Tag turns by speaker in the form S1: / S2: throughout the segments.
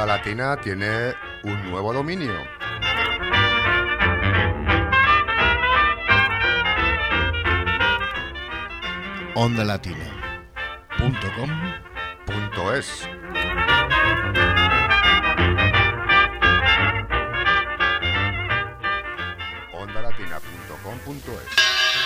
S1: Onda Latina tiene un nuevo dominio. ondalatina.com.es. ondalatina.com.es.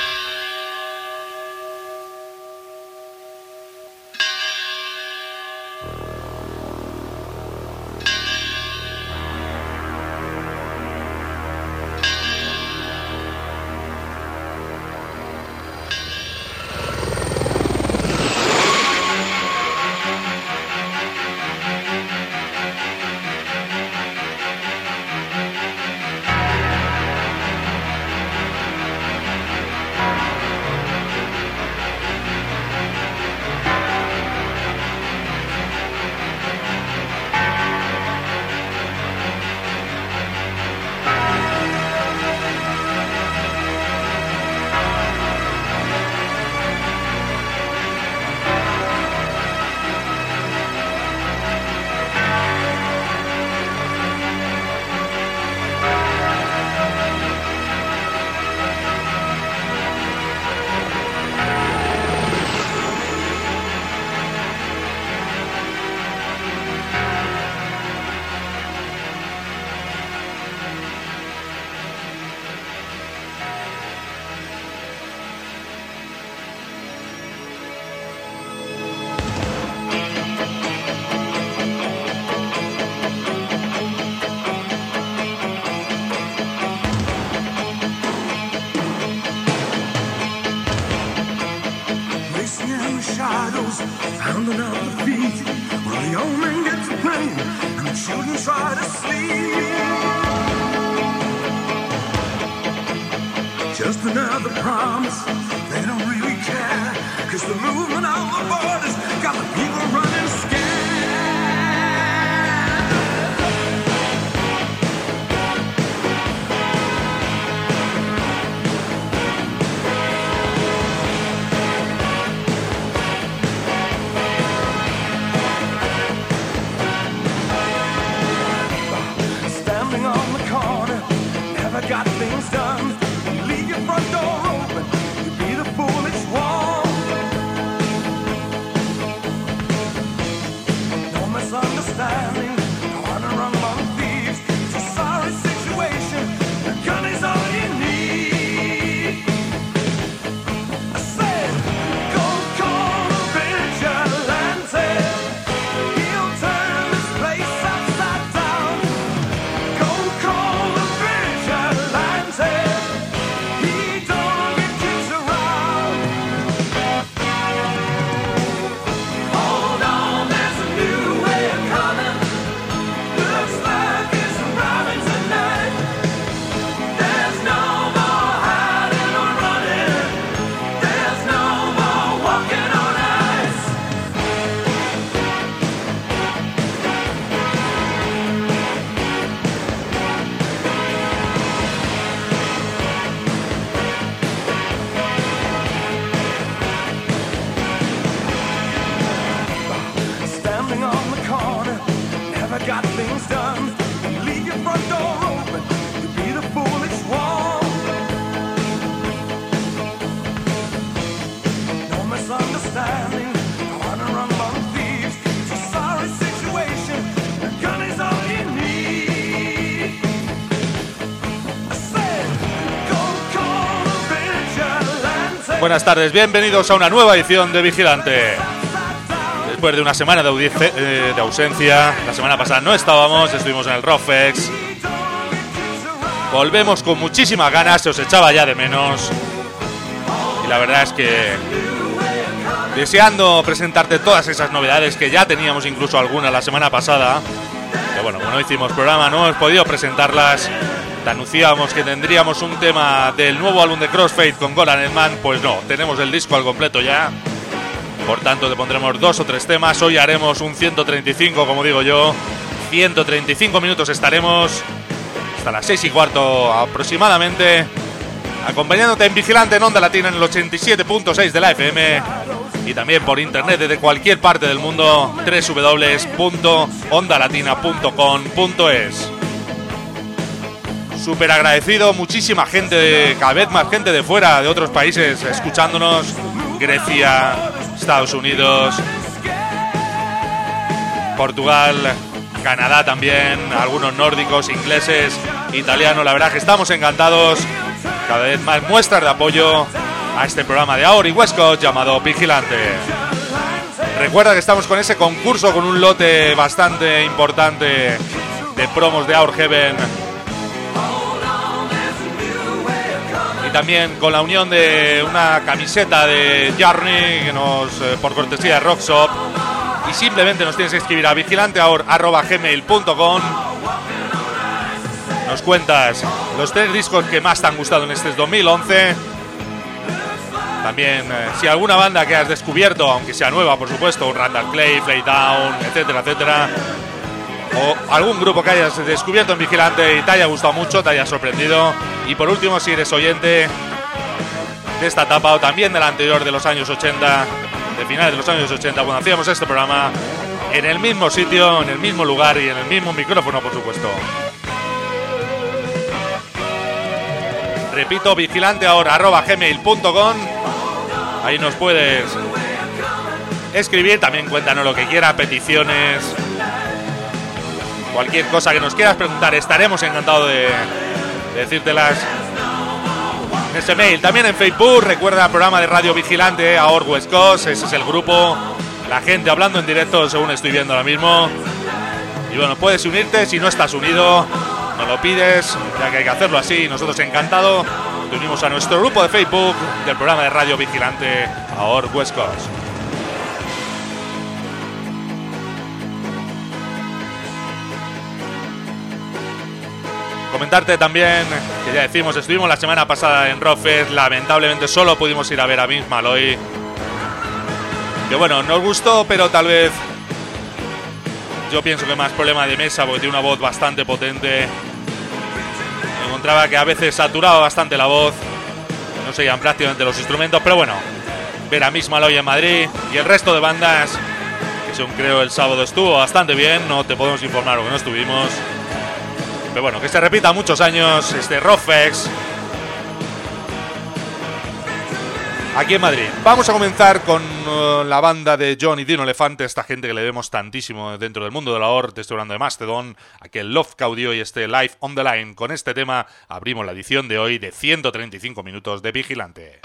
S2: Found another beat where the old man gets a plane and the children try to sleep. Just another promise, they don't really care, 'cause the movement of the borders got the people running scared. Got things done. Leave your front door open. You be the foolish one. No misunderstanding. No honor among thieves. It's a sorry situation. The gun is all you need. I said, go call a vigilante. He'll turn this place upside down. Go call a got things done. Leave your front door open. You be the foolish one. No misunderstanding. No honor among thieves. It's a sorry situation. The gun is all you need. I said, go call a vigilante.
S3: Buenas tardes, bienvenidos a una nueva edición de Vigilante. Después de una semana de ausencia, la semana pasada no estábamos, estuvimos en el Rockfest. Volvemos con muchísimas ganas, se os echaba ya de menos. Y la verdad es que deseando presentarte todas esas novedades que ya teníamos, incluso algunas la semana pasada. Pero bueno, como no hicimos programa, no hemos podido presentarlas. Te anunciábamos que tendríamos un tema del nuevo álbum de Crossfade con Goran Edman. Pues no, tenemos el disco al completo ya. Por tanto, te pondremos 2 o 3 temas. Hoy haremos un 135, como digo yo. 135 minutos estaremos hasta las 6:15 aproximadamente, acompañándote en Vigilante en Onda Latina en el 87.6 de la FM y también por internet desde cualquier parte del mundo, www.ondalatina.com.es. Súper agradecido, muchísima gente, cada vez más gente de fuera, de otros países, escuchándonos. Grecia, Estados Unidos, Portugal, Canadá también, algunos nórdicos, ingleses, italianos. La verdad que estamos encantados. Cada vez más muestras de apoyo a este programa de Our y West Coast llamado Vigilante. Recuerda que estamos con ese concurso, con un lote bastante importante de promos de Our Heaven. Y también con la unión de una camiseta de Journey que nos, por cortesía de Rock Shop. Y simplemente nos tienes que escribir a vigilanteaur@gmail.com. Nos cuentas los 3 discos que más te han gustado en este 2011. También si alguna banda que has descubierto, aunque sea nueva por supuesto, Randall Clay, Playdown, etcétera, etcétera. O algún grupo que hayas descubierto en Vigilante y te haya gustado mucho, te haya sorprendido. Y por último, si eres oyente de esta etapa o también de la anterior, de los años 80, de finales de los años 80, cuando hacíamos este programa en el mismo sitio, en el mismo lugar y en el mismo micrófono, por supuesto. Repito, vigilanteahora@gmail.com. Ahí nos puedes escribir, también cuéntanos lo que quieras, peticiones, cualquier cosa que nos quieras preguntar, estaremos encantados de decírtelas en ese mail. También en Facebook, recuerda el programa de Radio Vigilante, Our West Coast, ese es el grupo, la gente hablando en directo según estoy viendo ahora mismo. Y bueno, puedes unirte, si no estás unido, nos lo pides, ya que hay que hacerlo así, nosotros encantados. Te unimos a nuestro grupo de Facebook del programa de Radio Vigilante, Our West Coast. Comentarte también que ya decimos, estuvimos la semana pasada en Rockfest, lamentablemente solo pudimos ir a ver a Vince Malloy. Que bueno, nos gustó, pero tal vez yo pienso que más problema de mesa, porque tiene una voz bastante potente. Encontraba que a veces saturaba bastante la voz, no se oían prácticamente los instrumentos, pero bueno, ver a Miss Malloy en Madrid y el resto de bandas, que según creo el sábado estuvo bastante bien, no te podemos informar porque no estuvimos, pero bueno, que se repita muchos años este Rockfest aquí en Madrid. Vamos a comenzar con la banda de John y Dino Elefante, esta gente que le vemos tantísimo dentro del mundo de la OR. Te estoy hablando de Mastodon, aquel Love Caudio y este Life on the Line. Con este tema abrimos la edición de hoy de 135 minutos de Vigilante.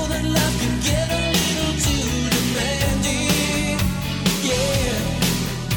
S4: Get a little too demanding, yeah.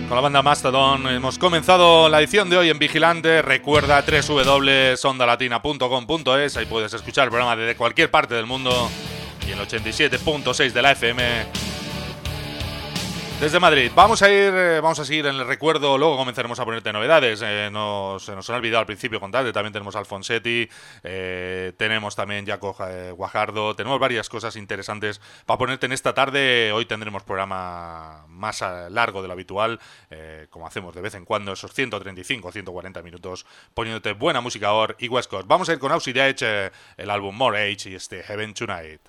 S3: con la banda Mastodon. Hemos comenzado la edición de hoy en Vigilante. Recuerda www.ondalatina.com.es. Ahí puedes escuchar el programa desde cualquier parte del mundo y en el 87.6 de la FM desde Madrid. Vamos a seguir en el recuerdo. Luego comenzaremos a ponerte novedades. Se nos ha olvidado al principio contarte. También tenemos a Alfonsetti, tenemos también Jaco Guajardo. Tenemos varias cosas interesantes para ponerte en esta tarde. Hoy tendremos programa más largo de lo habitual, como hacemos de vez en cuando, esos 135 o 140 minutos poniéndote buena música Or y West Coast. Vamos a ir con Aussie Edge, el álbum More Age y este Heaven Tonight.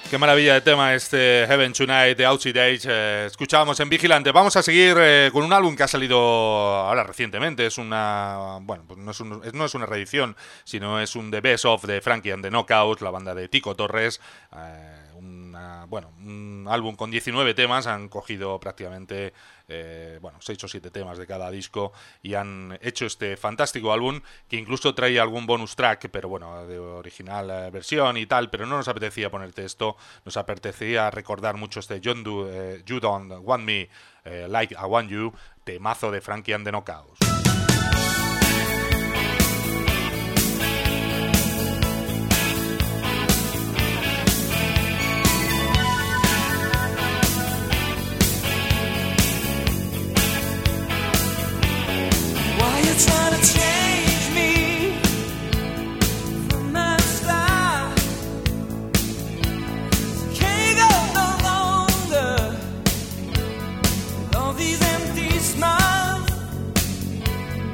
S3: Qué maravilla de tema este Heaven Tonight de Outside Age. Escuchábamos en Vigilante. Vamos a seguir con un álbum que ha salido ahora recientemente. Es una, bueno, pues no es una reedición, sino es un The Best Of de Frankie and the Knockouts, la banda de Tico Torres. Un álbum con 19 temas. Han cogido prácticamente 6 o 7 temas de cada disco y han hecho este fantástico álbum que incluso trae algún bonus track, pero bueno, de original versión y tal, pero no nos apetecía ponerte esto, nos apetecía recordar mucho este You Don't Want Me Like I Want You, temazo de Frankie and the Knockouts.
S2: Trying to change me from my style. Can't go no longer with all these empty smiles.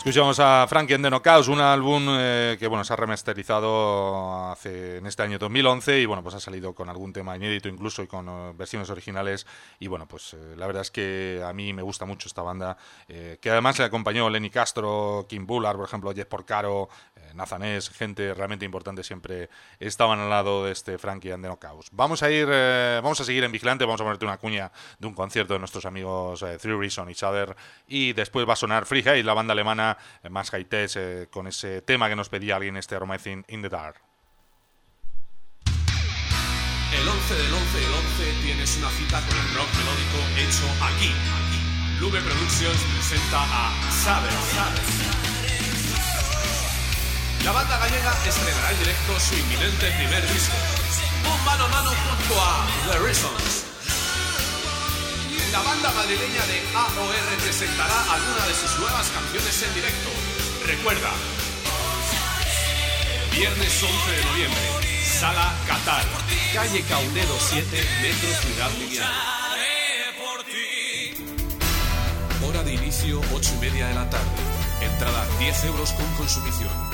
S3: Escuchamos a Frankie and the Knockouts, un álbum que bueno, se ha remasterizado en este año 2011 y bueno, pues ha salido con algún tema inédito incluso y con versiones originales y bueno, pues la verdad es que a mí me gusta mucho esta banda, que además le acompañó Lenny Castro, Kim Bullard, por ejemplo, Jeff Porcaro, Nathan Ness, gente realmente importante siempre estaban al lado de este Frankie and the Knockouts. Vamos a seguir en Vigilante, vamos a ponerte una cuña de un concierto de nuestros amigos Three Reasons Each Other y después va a sonar Free Hate, la banda alemana más high-tech, con ese tema que nos pedía alguien, este Romancing in the Dark.
S4: El 11 del 11 del 11 tienes una cita con el rock melódico hecho aquí. Lube Productions presenta a Saber. La banda gallega estrenará en directo su inminente primer disco, un mano a mano junto a The Reasons. La banda madrileña de AOR presentará alguna de sus nuevas canciones en directo. Recuerda, viernes 11 de noviembre, Sala Qatar, calle Caunedo 7, Metro Ciudad Lineal. Hora de inicio 8:30 de la tarde. Entrada 10 euros con consumición.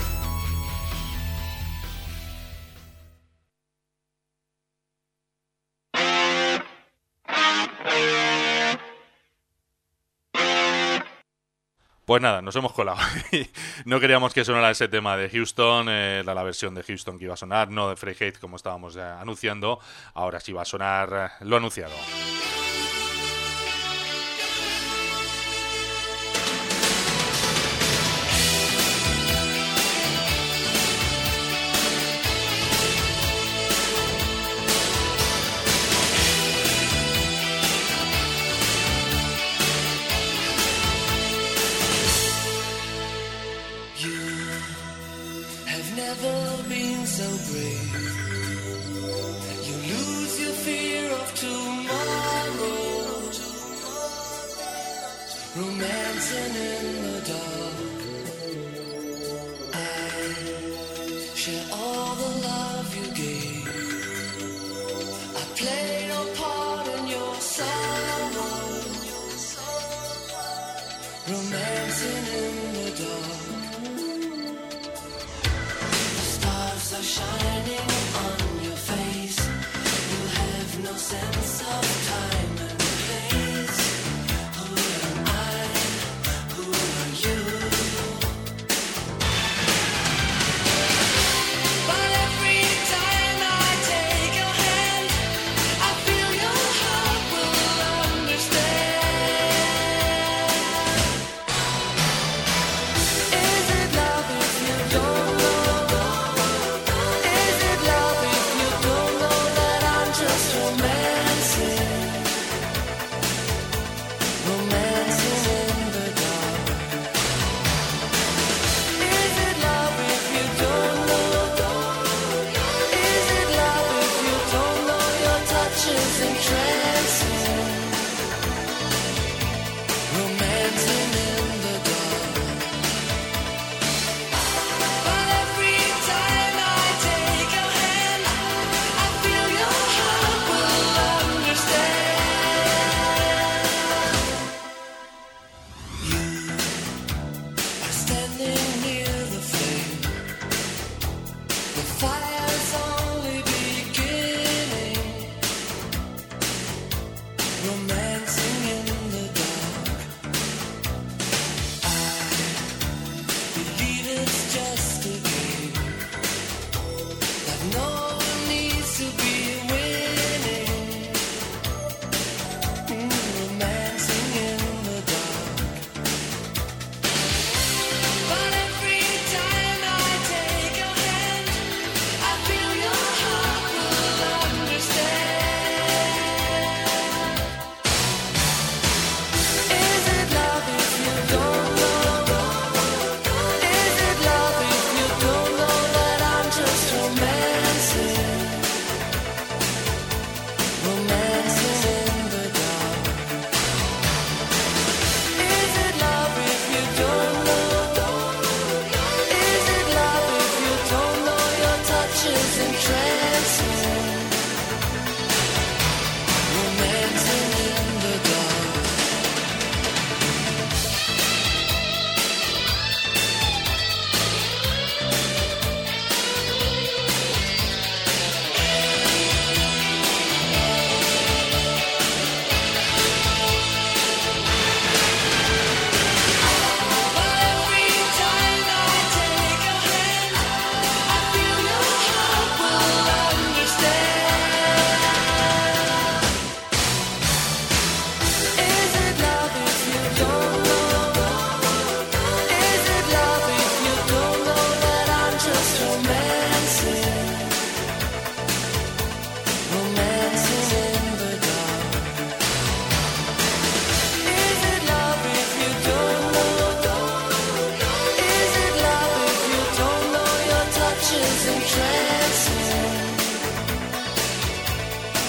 S3: Pues nada, nos hemos colado. No queríamos que sonara ese tema de Houston, la versión de Houston que iba a sonar, no de Free Hate como estábamos anunciando. Ahora sí va a sonar lo anunciado.
S2: So brave, you lose your fear of tomorrow.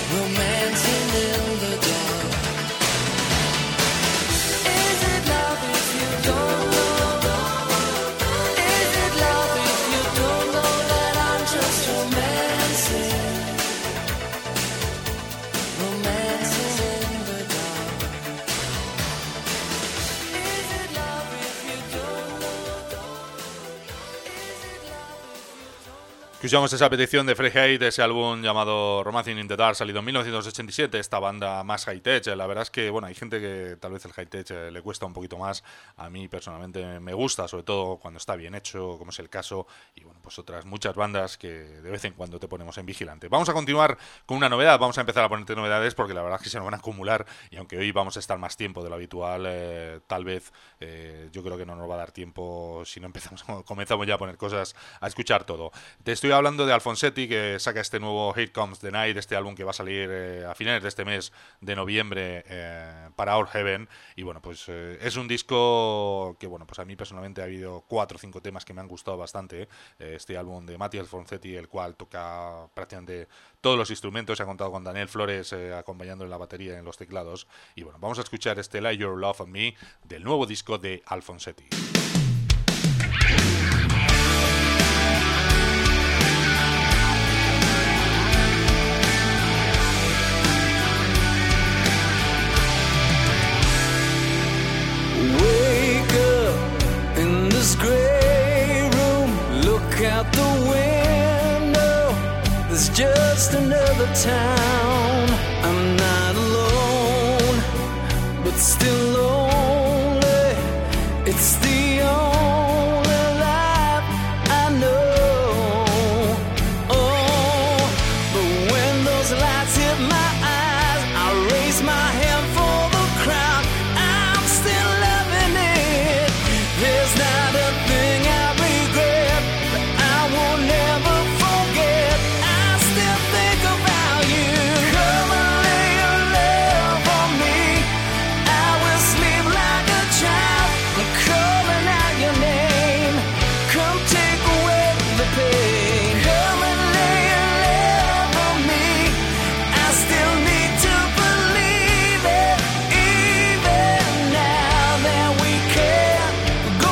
S5: romancing in the dark. Is it love if you don't know? Is it love if you don't know that I'm just romancing? Romancing in the dark. Is it love if you don't know? Is it love if you don't know?
S3: Escuchamos esa petición de Freehate de ese álbum llamado Romancing in the Dark, salido en 1987, esta banda más high-tech. La verdad es que, bueno, hay gente que tal vez el high-tech le cuesta un poquito más. A mí personalmente me gusta, sobre todo cuando está bien hecho, como es el caso, y bueno, pues otras muchas bandas que de vez en cuando te ponemos en vigilante. Vamos a continuar con una novedad, vamos a empezar a ponerte novedades porque la verdad es que se nos van a acumular, y aunque hoy vamos a estar más tiempo de lo habitual, tal vez yo creo que no nos va a dar tiempo si no comenzamos ya a poner cosas, a escuchar todo. Te estoy hablando de Alfonsetti, que saca este nuevo Here Comes the Night, este álbum que va a salir a finales de este mes de noviembre para Our Heaven. Y bueno, pues es un disco que, bueno, pues a mí personalmente ha habido 4 o 5 temas que me han gustado bastante. Este álbum de Matti Alfonsetti, el cual toca prácticamente todos los instrumentos, se ha contado con Daniel Flores acompañando en la batería y en los teclados. Y bueno, vamos a escuchar este Lay Your Love on Me del nuevo disco de Alfonsetti.
S5: Wake up in this gray room, look out the window, there's just another town. I'm not alone, but still lonely. It's the only life I know. Oh, but when those lights hit my eyes, I raise my hand for the crowd. I'm still loving it. There's not a thing I regret, but I will never forget. I still think about you. Come and lay your love on me. I will sleep like a child. I'm calling out your name. Come take away the pain. Come and lay your love on me. I still need to believe it, even now that we can't go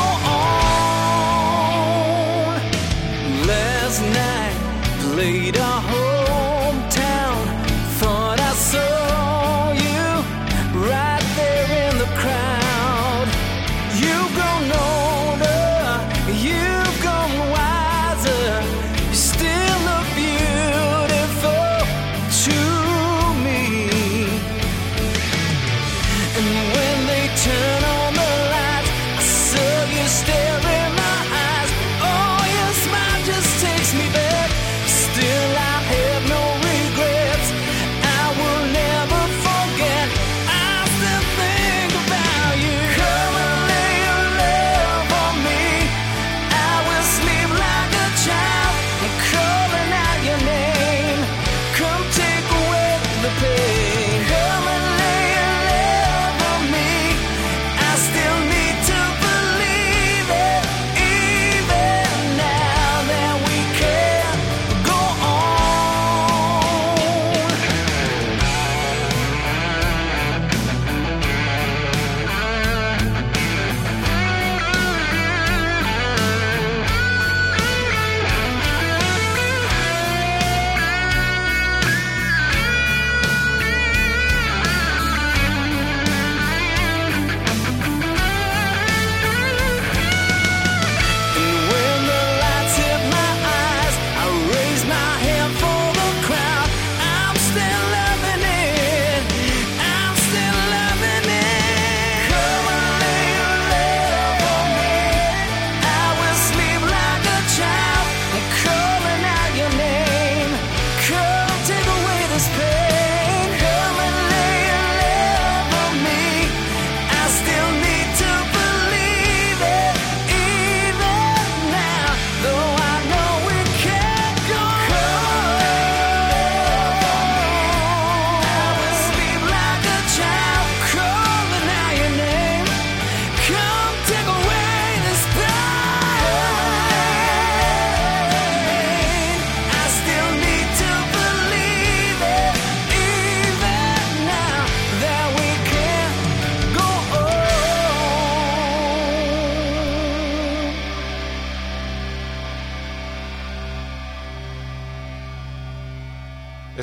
S5: on. Last night played our hometown. Thought I saw you right there in the crowd. You've grown older, you've grown wiser. You still look beautiful to me. And when they turn on the lights, I saw you stare in my eyes. Oh, your smile just takes me back. Still, I have no regrets. I will never forget. I still think about you. Come and lay your love on me. I will sleep like a child. I'm calling out your name. Come take away the pain. Come and lay your love on me. I still need to believe it, even now that we can't go on. And when the lights hit my eyes, I raise my hand for the crowd. I'm still loving it. I'm still loving it. Come and lay your love on me. I will sleep like a child. I'm calling out your name. Come take away this pain. Come and lay your love on me. I still need to believe it, even now, though I know we can't go on. I will sleep like a child, calling out your name. Come take away this pain. I still need to believe it,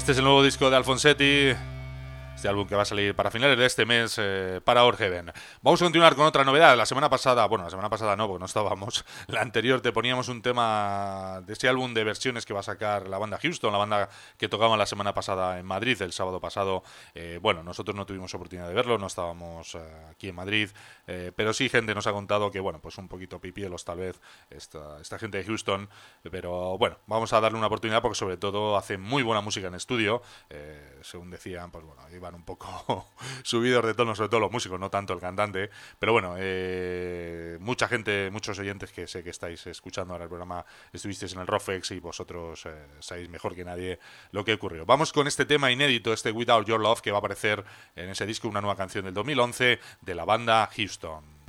S3: Este es el nuevo disco de Alfonsetti, este álbum que va a salir para finales de este mes para Our Heaven. Vamos a continuar con otra novedad. La semana pasada no, porque no estábamos. La anterior te poníamos un tema de ese álbum de versiones que va a sacar la banda Houston, la banda que tocaba la semana pasada en Madrid, el sábado pasado. Nosotros no tuvimos oportunidad de verlo, no estábamos aquí en Madrid, pero sí gente nos ha contado que, pues un poquito pipielos tal vez esta gente de Houston, pero bueno, vamos a darle una oportunidad porque sobre todo hacen muy buena música en estudio, según decían, pues bueno, iban un poco subidos de tono, sobre todo los músicos, no tanto el cantante, pero bueno, mucha gente, muchos oyentes que sé que estáis escuchando ahora el programa, estuvisteis en el Rofex y vosotros sabéis mejor que nadie lo que ocurrió. Vamos con este tema inédito, este Without Your Love, que va a aparecer en ese disco, una nueva canción del 2011 de la banda Houston.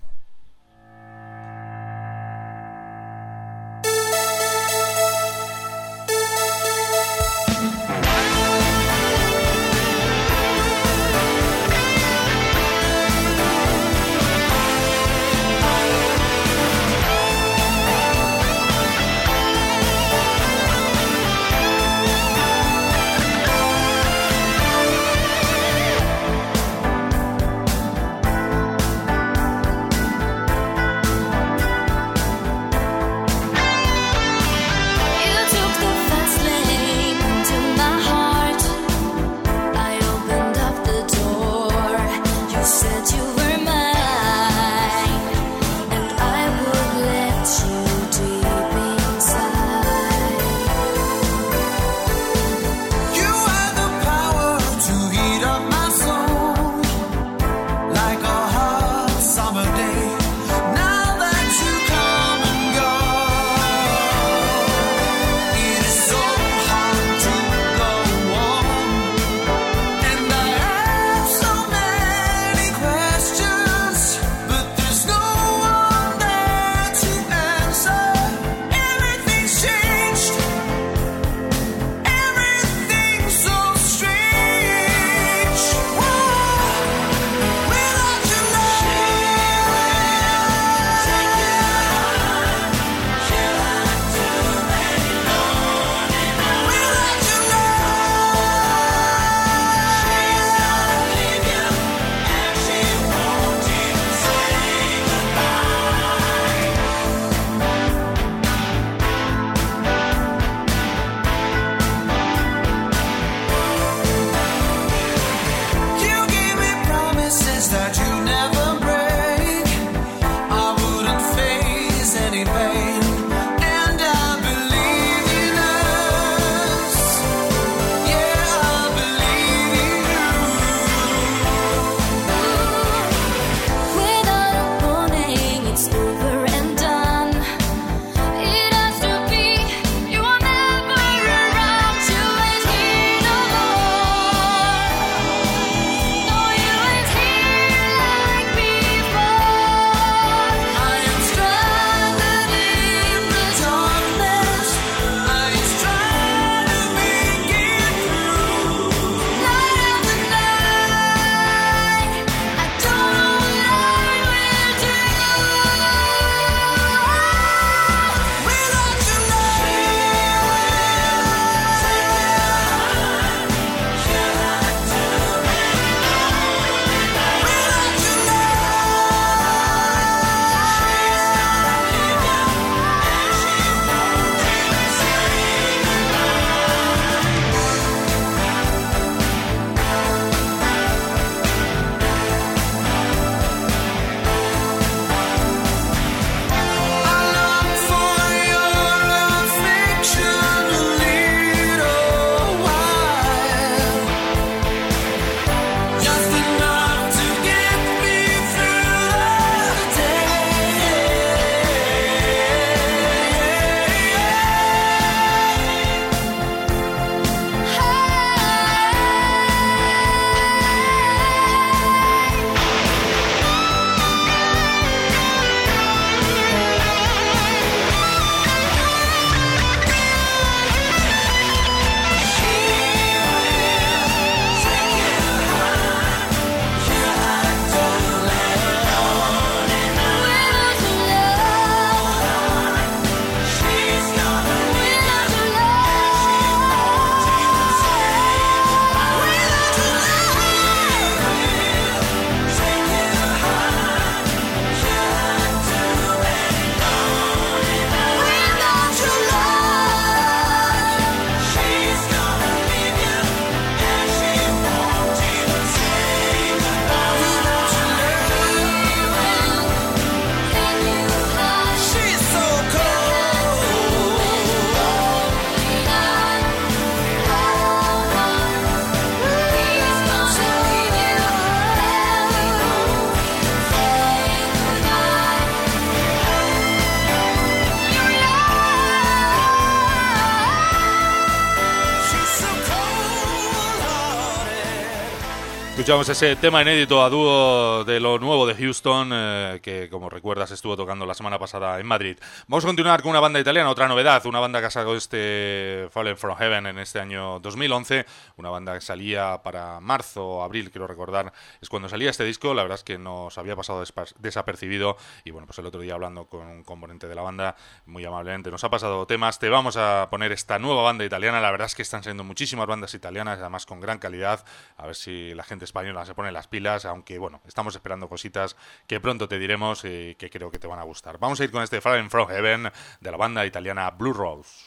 S3: Escuchamos ese tema inédito a dúo de lo nuevo de Houston, que como recuerdas estuvo tocando la semana pasada en Madrid. Vamos a continuar con una banda italiana, otra novedad, una banda que ha sacado este Fallen from Heaven en este año 2011, una banda que salía para marzo o abril, quiero recordar, es cuando salía este disco. La verdad es que nos había pasado desapercibido y bueno, pues el otro día hablando con un componente de la banda, muy amablemente nos ha pasado temas. Te vamos a poner esta nueva banda italiana. La verdad es que están saliendo muchísimas bandas italianas, además con gran calidad, a ver si la gente española se pone las pilas, aunque bueno, estamos esperando cositas que pronto te diremos y que creo que te van a gustar. Vamos a ir con este Fallen from Heaven de la banda italiana Blue Rose.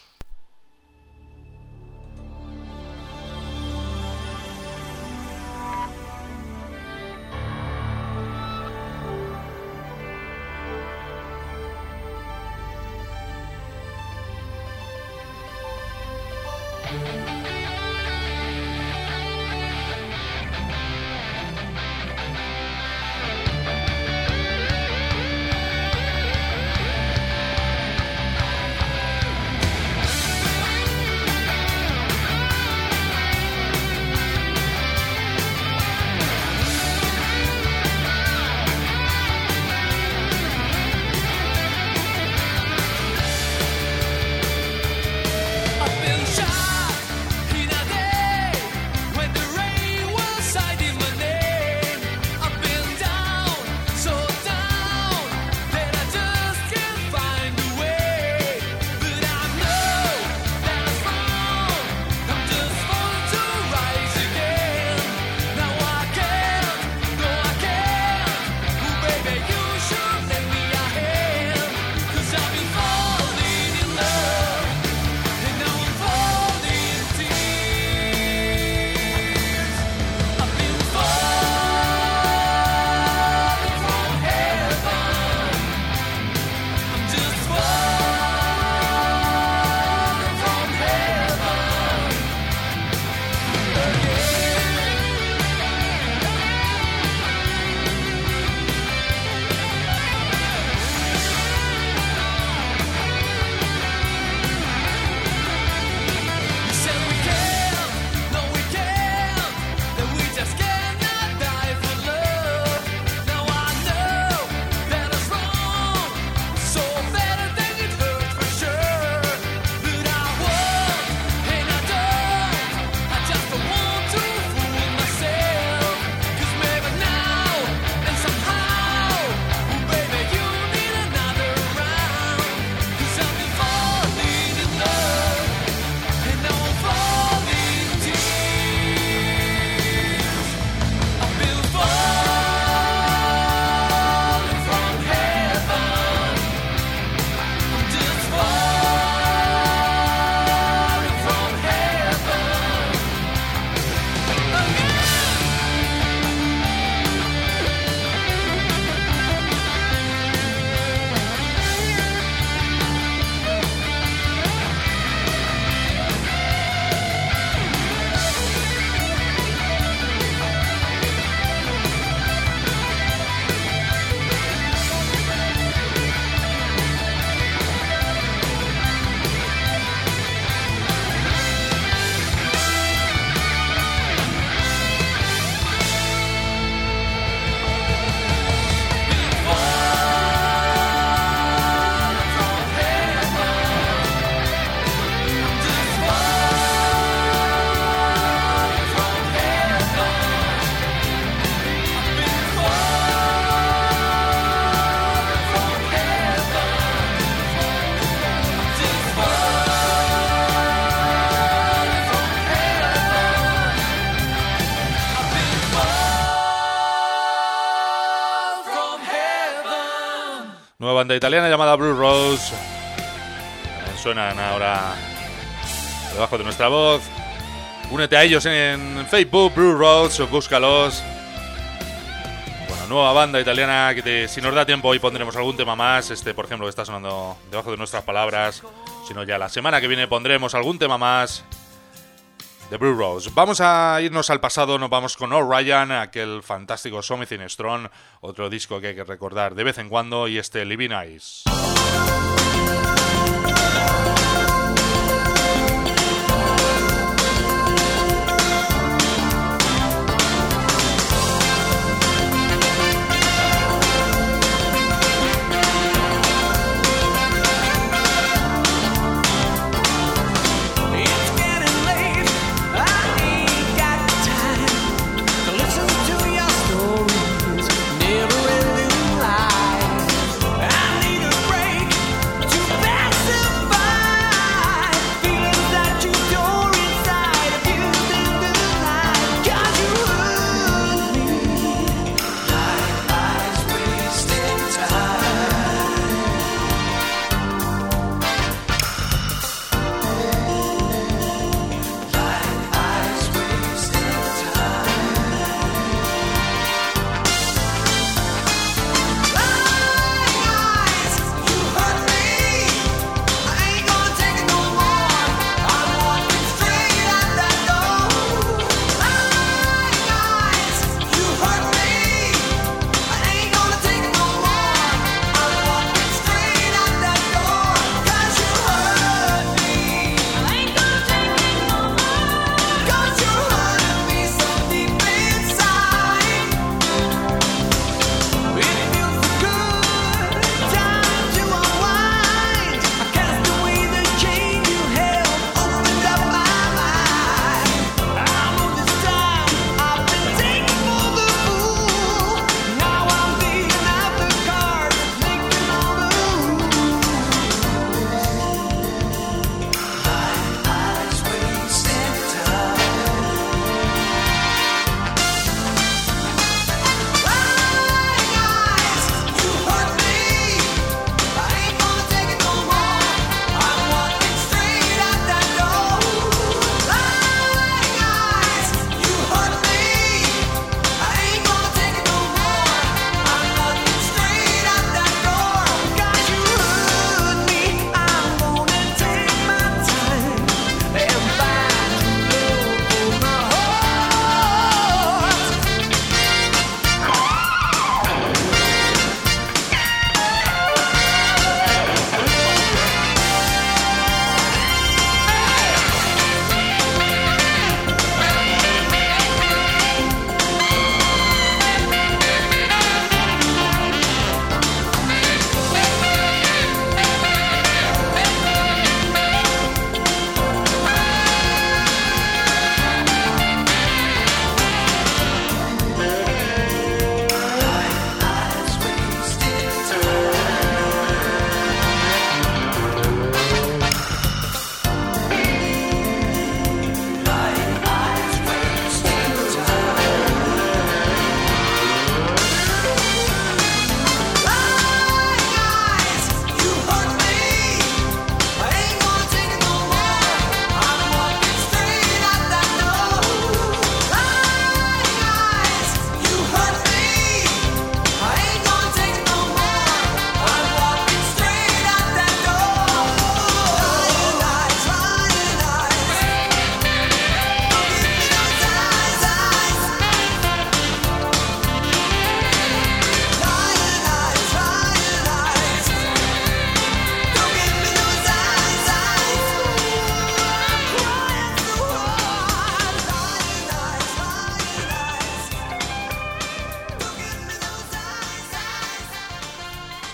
S3: Nueva banda italiana llamada Blue Rose. Suenan ahora debajo de nuestra voz. Únete a ellos en Facebook, Blue Rose, o búscalos. Bueno, nueva banda italiana que si nos da tiempo hoy pondremos algún tema más. Por ejemplo, que está sonando debajo de nuestras palabras. Si no, ya la semana que viene pondremos algún tema más de Blue Rose. Vamos a irnos al pasado, nos vamos con O'Ryan, aquel fantástico Something Strong, otro disco que hay que recordar de vez en cuando, y Living Eyes.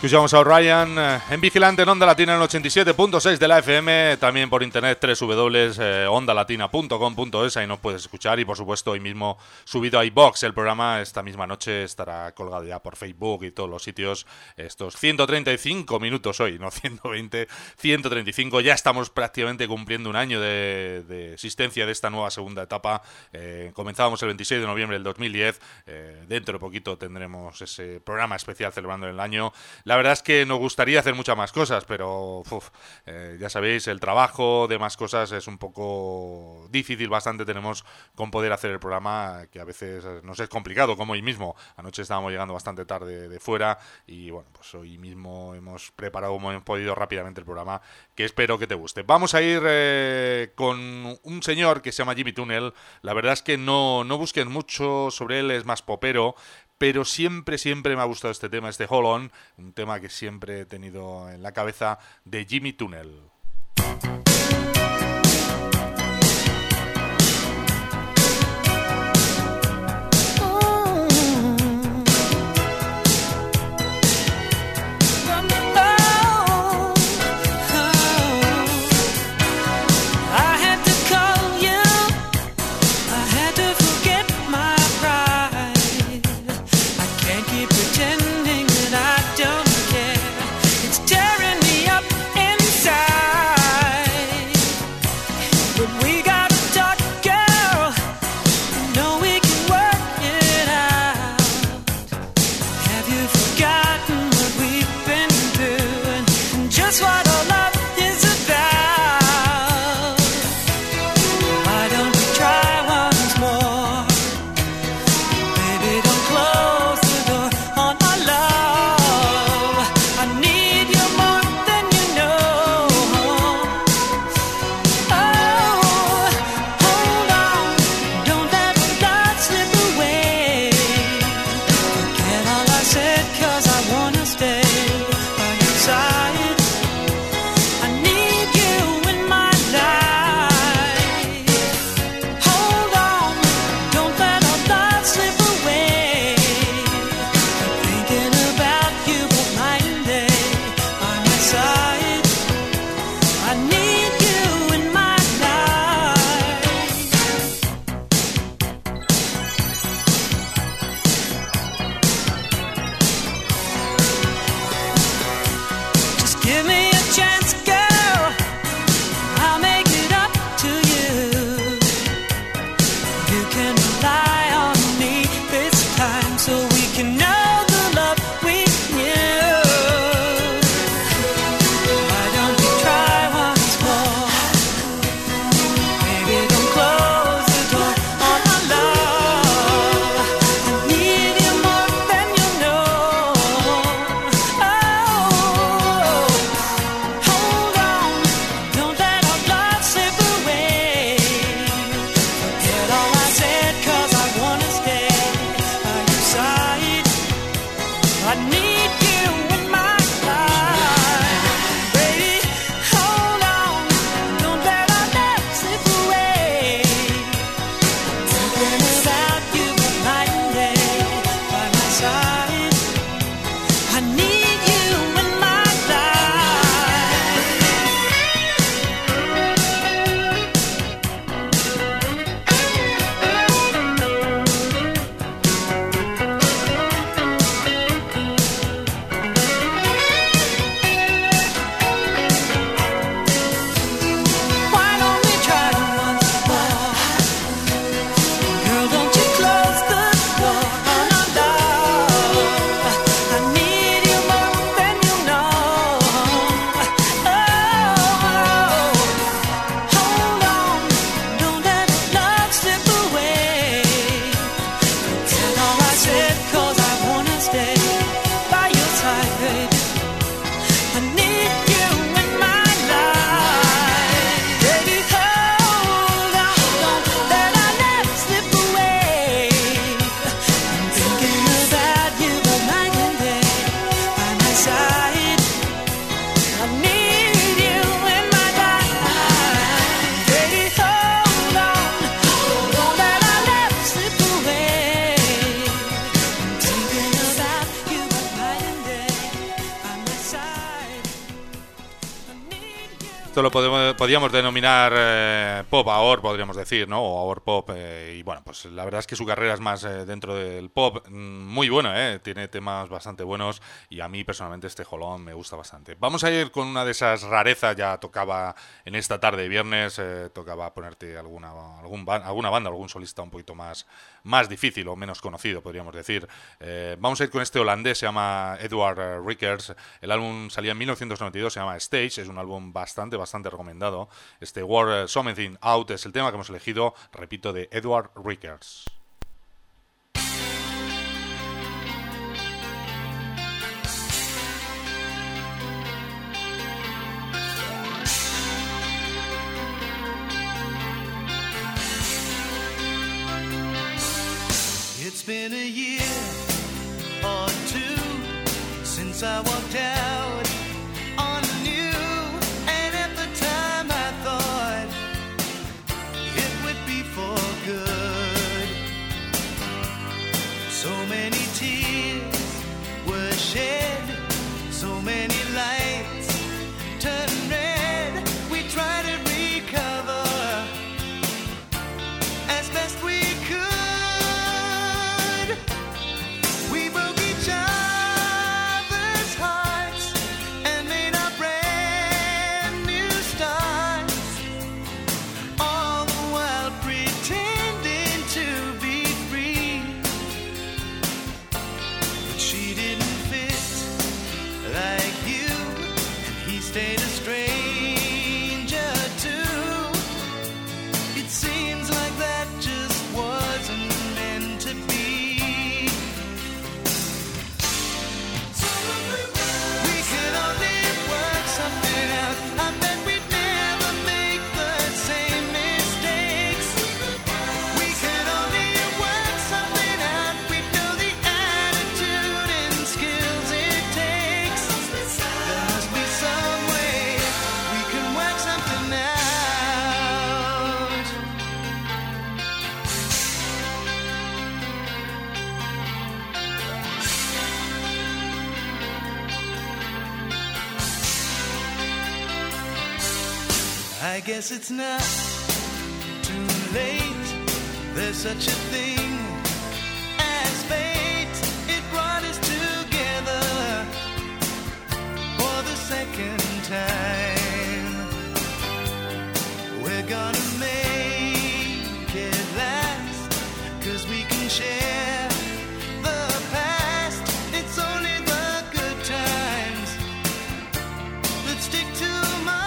S3: Escuchamos a O'Ryan en Vigilante en Onda Latina en el 87.6 de la FM, también por internet www.ondalatina.com.es, ahí nos puedes escuchar y por supuesto hoy mismo subido a iVoox. El programa esta misma noche estará colgado ya por Facebook y todos los sitios. Estos 135 minutos hoy, no 120, 135, ya estamos prácticamente cumpliendo un año de existencia de esta nueva segunda etapa. Comenzábamos el 26 de noviembre del 2010, dentro de poquito tendremos ese programa especial celebrando el año. La verdad es que nos gustaría hacer muchas más cosas, pero ya sabéis, el trabajo de más cosas es un poco difícil, bastante tenemos con poder hacer el programa, que a veces nos es complicado, como hoy mismo. Anoche estábamos llegando bastante tarde de fuera y bueno, pues hoy mismo hemos preparado como hemos podido rápidamente el programa, que espero que te guste. Vamos a ir con un señor que se llama Jimmy Tunnell. La verdad es que no busquen mucho sobre él, es más popero, pero siempre me ha gustado este tema, este Hold On, un tema que siempre he tenido en la cabeza de Jimmy Tunnell.
S5: Pretending that I don't care. It's tearing me up inside.
S3: esto lo podríamos denominar pop AOR, podríamos decir, ¿no? O AOR pop. Y bueno, pues la verdad es que su carrera es más dentro del pop. Muy buena, tiene temas bastante buenos y a mí personalmente este Holon me gusta bastante. Vamos a ir con una de esas rarezas. Ya tocaba en esta tarde de viernes, tocaba ponerte alguna banda, algún solista un poquito más difícil o menos conocido, podríamos decir. Vamos a ir con este holandés, se llama Edward Rickers. El álbum salía en 1992, se llama Stage, es un álbum bastante recomendado. Este World Something Out es el tema que hemos elegido, repito, de Edward Rickers.
S2: It's been a year or two since I walked out on you, and at the time I thought it would be for good. So many tears were shed, so many lights turned red. We tried to recover as best we could. I guess it's not too late. There's such a thing as fate. It brought us together for the second time. We're gonna make it last, 'cause we can share the past. It's only the good times that stick to mind.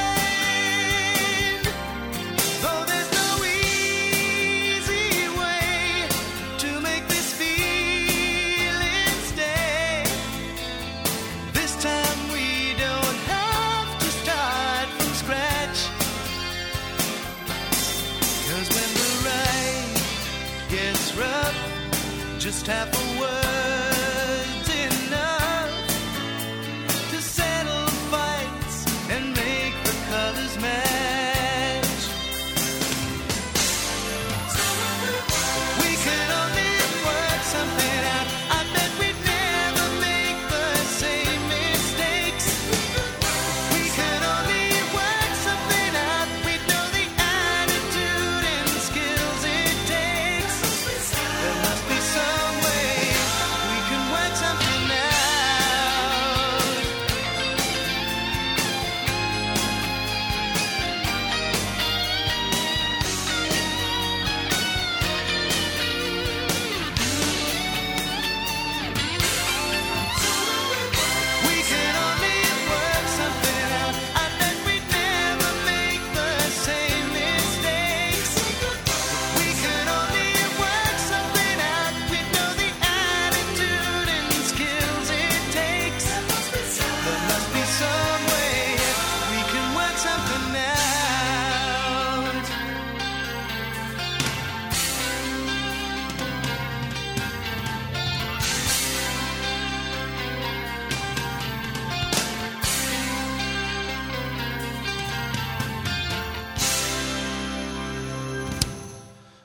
S2: Just half a word's enough to settle fights and make the colors match. We could only work something out. I bet we'd never make the same mistakes. We could only work something out. We'd know the attitude and skills it takes. There must be some way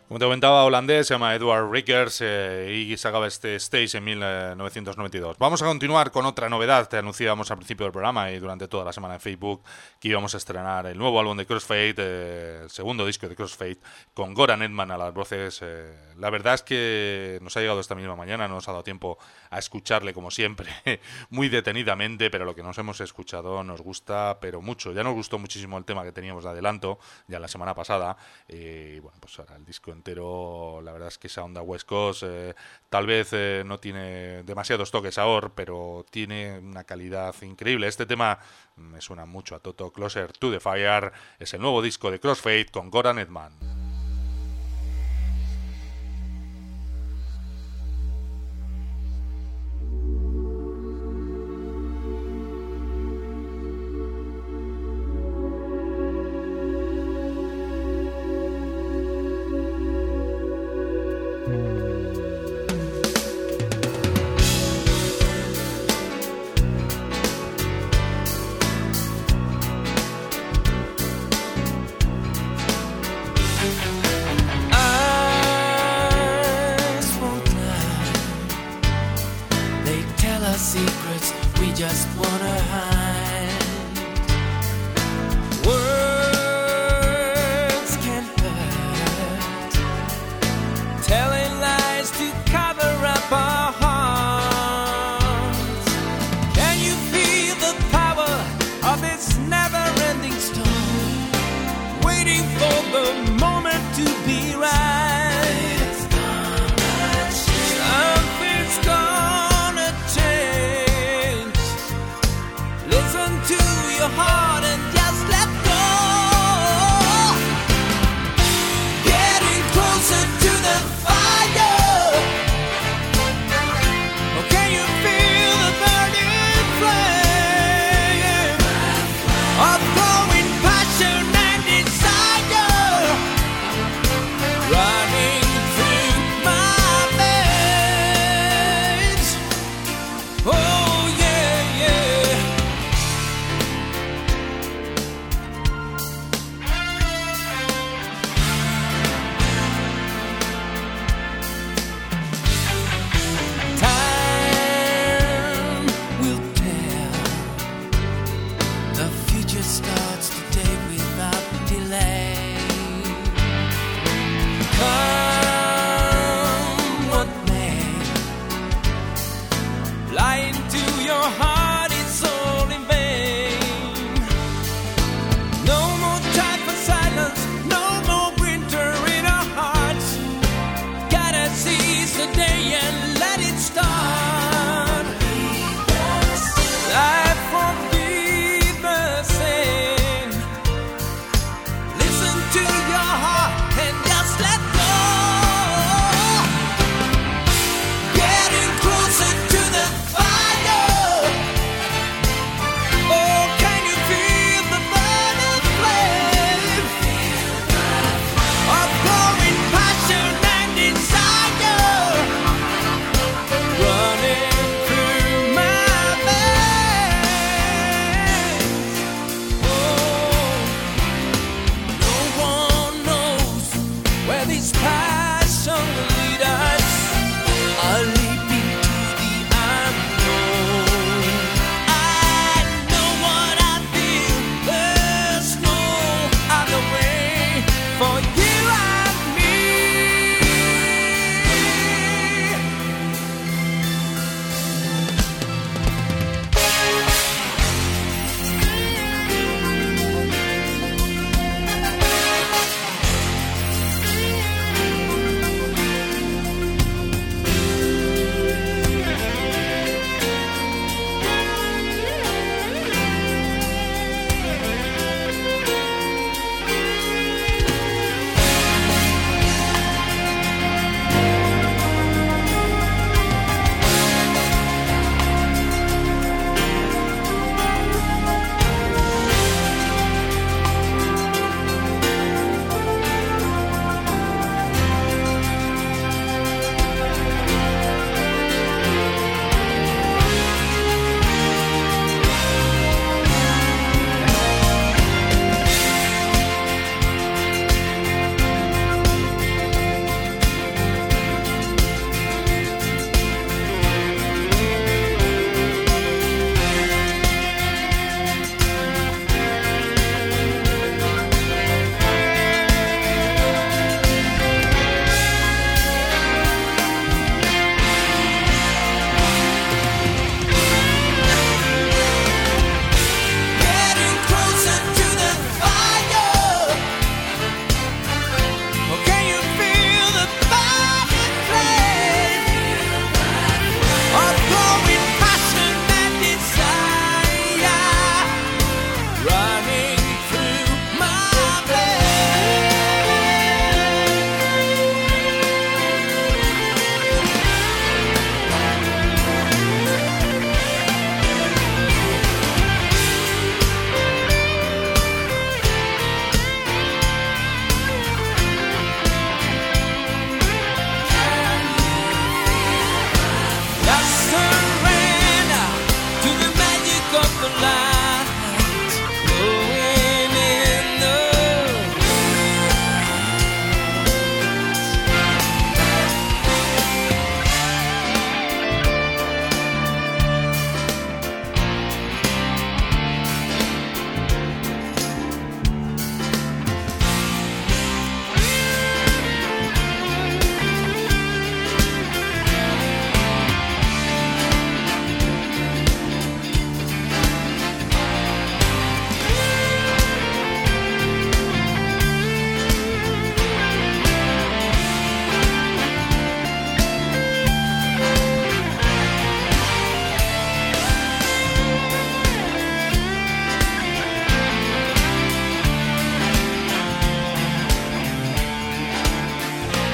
S3: Como te comentaba, holandés, se llama Edward Rickers y sacaba este Stage en 1992. Vamos a continuar con otra novedad. Te anunciábamos al principio del programa y durante toda la semana en Facebook que íbamos a estrenar el nuevo álbum de Crossfade, el segundo disco de Crossfade, con Goran Edman a las voces. La verdad es que nos ha llegado esta misma mañana, no nos ha dado tiempo a escucharle como siempre, muy detenidamente, pero lo que nos hemos escuchado nos gusta, pero mucho. Ya nos gustó muchísimo el tema que teníamos de adelanto, ya la semana pasada, y bueno, pues ahora el disco entero, la verdad es que esa onda West Coast tal vez no tiene demasiados toques ahora, pero tiene una calidad increíble. Este tema me suena mucho a Toto. Closer to the Fire es el nuevo disco de Crossfade con Goran Edman.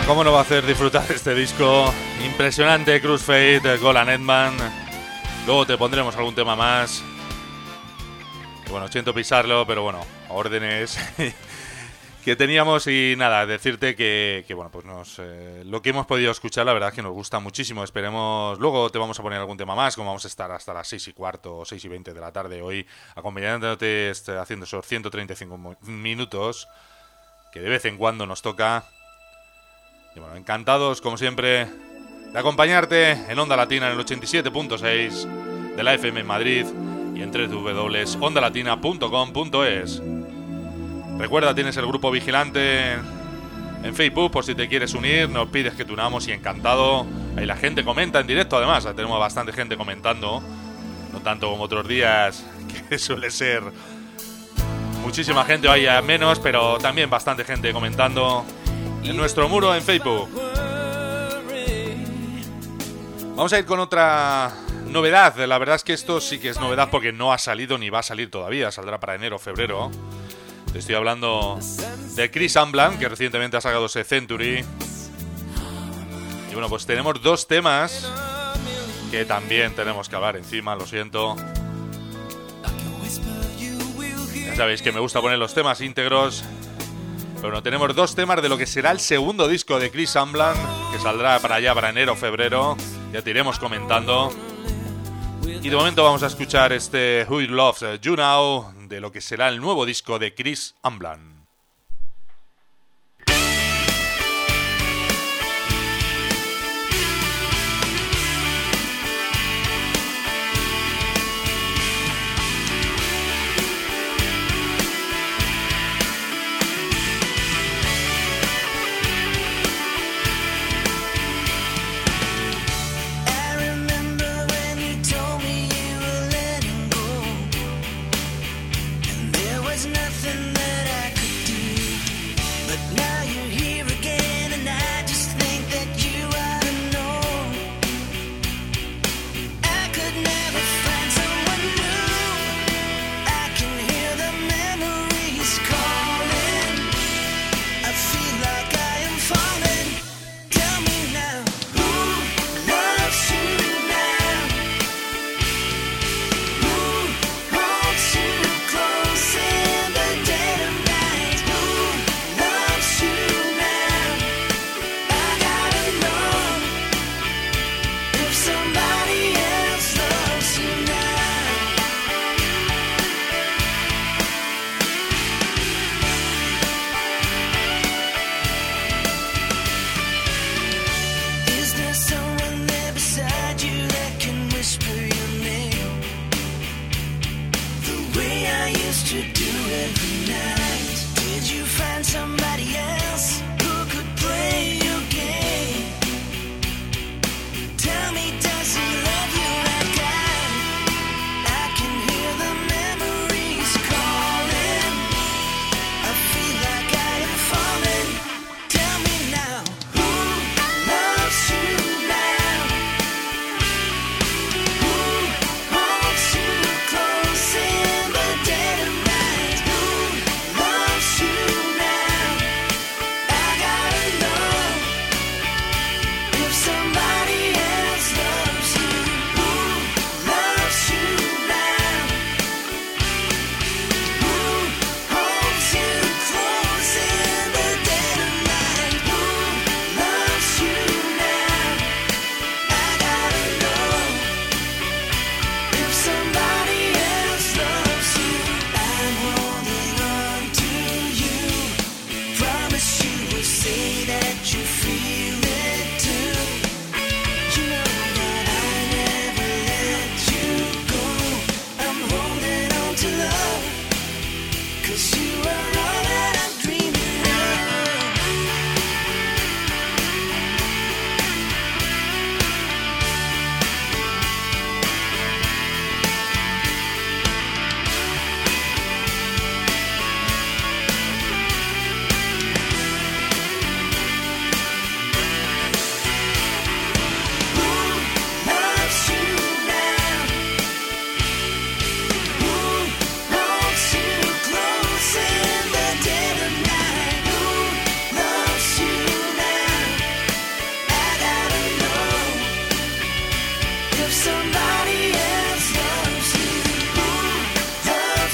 S3: ¿Cómo no va a hacer disfrutar este disco? Impresionante, Crossfade, Golan Edman. Luego te pondremos algún tema más. Y bueno, siento pisarlo, pero bueno, órdenes que teníamos. Y nada, decirte que bueno, pues lo que hemos podido escuchar, la verdad es que nos gusta muchísimo. Esperemos, luego te vamos a poner algún tema más, como vamos a estar hasta las 6:15 o 6:20 de la tarde hoy, acompañándote, haciendo esos 135 minutos que de vez en cuando nos toca. Y bueno, encantados, como siempre, de acompañarte en Onda Latina en el 87.6 de la FM en Madrid y en www.ondalatina.com.es. Recuerda, tienes el grupo Vigilante en Facebook, por si te quieres unir, nos pides que te unamos y encantado. Ahí la gente comenta en directo, además, tenemos bastante gente comentando, no tanto como otros días, que suele ser muchísima gente, hoy menos, pero también bastante gente comentando en nuestro muro en Facebook. Vamos a ir con otra novedad. La verdad es que esto sí que es novedad porque no ha salido ni va a salir todavía. Saldrá para enero o febrero. Te estoy hablando de Chris Amblan, que recientemente ha sacado ese Century. Y bueno, pues tenemos dos temas que también tenemos que hablar encima, lo siento. Ya sabéis que me gusta poner los temas íntegros. Bueno, tenemos dos temas de lo que será el segundo disco de Chris Amblan, que saldrá para allá, para enero o febrero. Ya te iremos comentando. Y de momento vamos a escuchar este Who Loves You Now, de lo que será el nuevo disco de Chris Amblan.
S6: Nothing that I could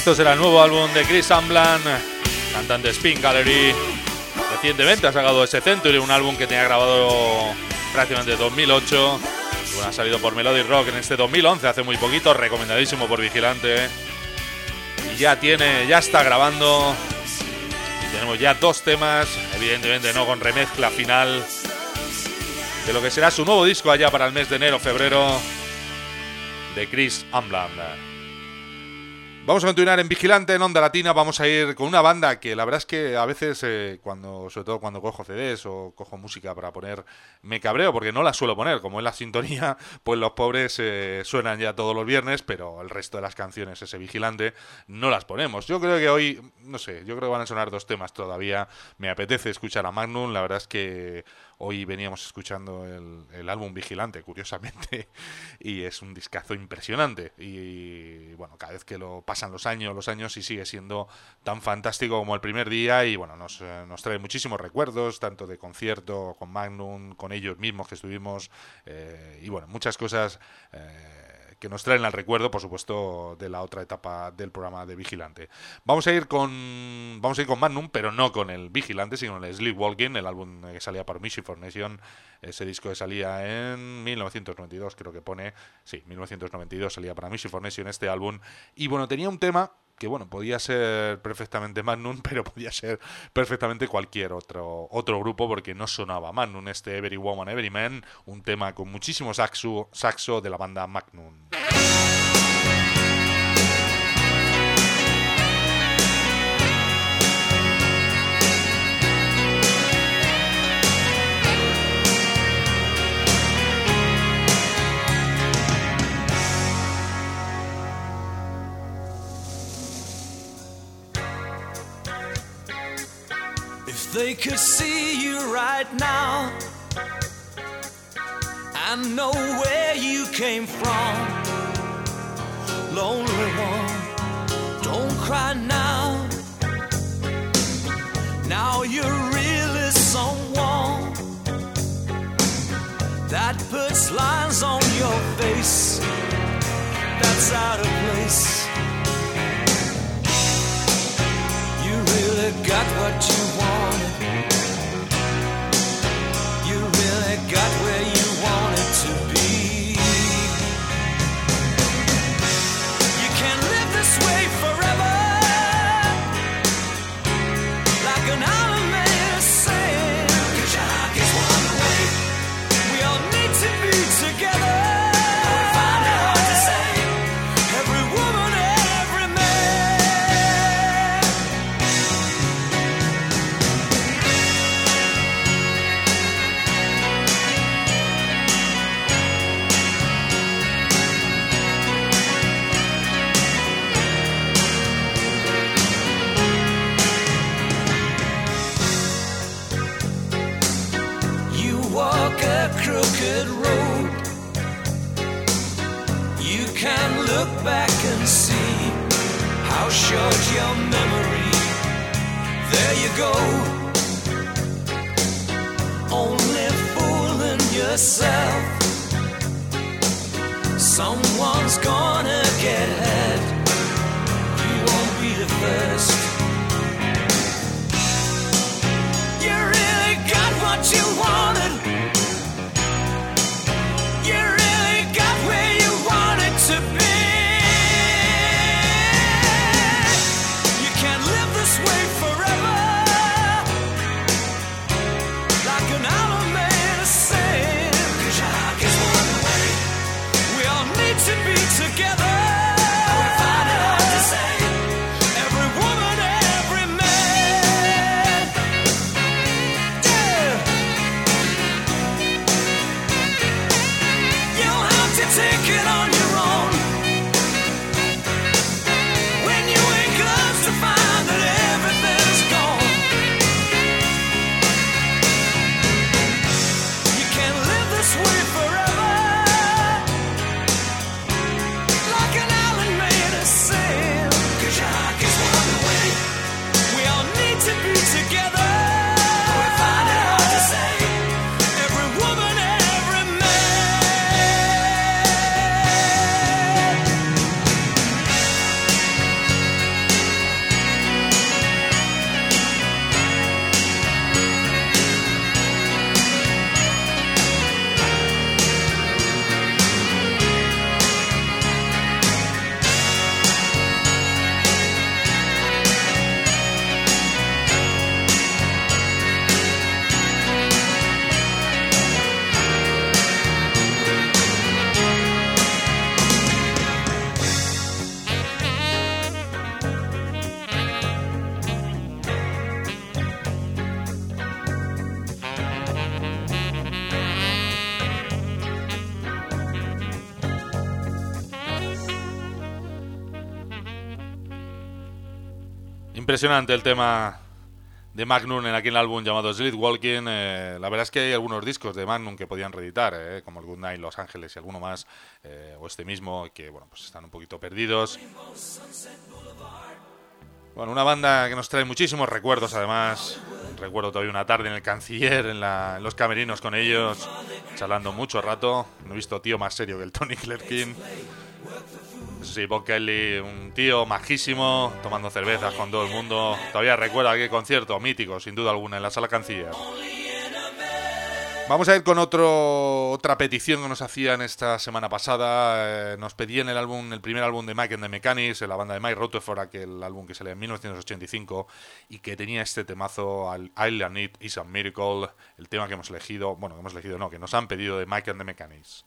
S3: Esto será el nuevo álbum de Chris Amblin, cantante Spin Gallery. Recientemente ha sacado ese Century, un álbum que tenía grabado prácticamente en 2008. Y bueno, ha salido por Melody Rock en este 2011, hace muy poquito, recomendadísimo por Vigilante. Y ya está grabando. Y tenemos ya 2 temas, evidentemente no con remezcla final, de lo que será su nuevo disco allá para el mes de enero-febrero de Chris Amblin. Vamos a continuar en Vigilante, en Onda Latina. Vamos a ir con una banda que la verdad es que a veces, sobre todo cuando cojo CDs o cojo música para poner, me cabreo porque no la suelo poner. Como es la sintonía, pues Los Pobres suenan ya todos los viernes, pero el resto de las canciones, ese Vigilante, no las ponemos. Yo creo que hoy, no sé, yo creo que van a sonar 2 temas todavía. Me apetece escuchar a Magnum, la verdad es que hoy veníamos escuchando el álbum Vigilante, curiosamente, y es un discazo impresionante. Y bueno, cada vez que lo pasan los años y sigue siendo tan fantástico como el primer día. Y bueno, nos trae muchísimos recuerdos, tanto de concierto con Magnum, con ellos mismos que estuvimos, y bueno, muchas cosas que nos traen al recuerdo, por supuesto, de la otra etapa del programa de Vigilante. Vamos a ir con Magnum, pero no con el Vigilante, sino con el Sleepwalking, el álbum que salía para Music for Nation, ese disco que salía en 1992, creo que pone, sí, 1992 salía para Music for Nation este álbum, y bueno, tenía un tema que bueno, podía ser perfectamente Magnum, pero podía ser perfectamente cualquier otro grupo, porque no sonaba Magnum, este Every Woman, Every Man, un tema con muchísimo saxo de la banda Magnum.
S5: If they could see you right now and know where you came from, lonely one, don't cry now. Now you're really someone that puts lines on your face that's out of place. You really got what you wanted. You really got where you wanted to be. You can't live this way forever, like an anime saying, 'cause your heart gets one way. We all need to be together. We find it hard to say, every woman, every man. You walk a crooked road. You can look back and see how short your memory. There you go, only fooling yourself. Someone's gonna get ahead. You won't be the first. You really got what you wanted. You really got where you wanted to be. You can't live this way forever, like an anime saying, 'cause your heart gets one way. We all need to be together. We find it hard to say, every woman,
S3: Impresionante el tema de Magnum en aquel álbum llamado Sleepwalking. La verdad es que hay algunos discos de Magnum que podían reeditar, como el Goodnight Los Ángeles y alguno más, o este mismo, que bueno, pues están un poquito perdidos. Bueno, una banda que nos trae muchísimos recuerdos, además. Recuerdo todavía una tarde en el Canciller, en los camerinos con ellos, charlando mucho rato. No he visto tío más serio que el Tony Clerkin. Eso sí, Bob Kelly, un tío majísimo, tomando cervezas con todo el mundo. Todavía recuerdo aquel concierto mítico, sin duda alguna, en la Sala Canciller. Vamos a ir con otra petición que nos hacían esta semana pasada. Nos pedían el primer álbum de Mike and the Mechanics, la banda de Mike Rutherford, aquel álbum que salió en 1985 y que tenía este temazo, All I Need Is a Miracle, el tema que hemos elegido, que nos han pedido de Mike and the Mechanics.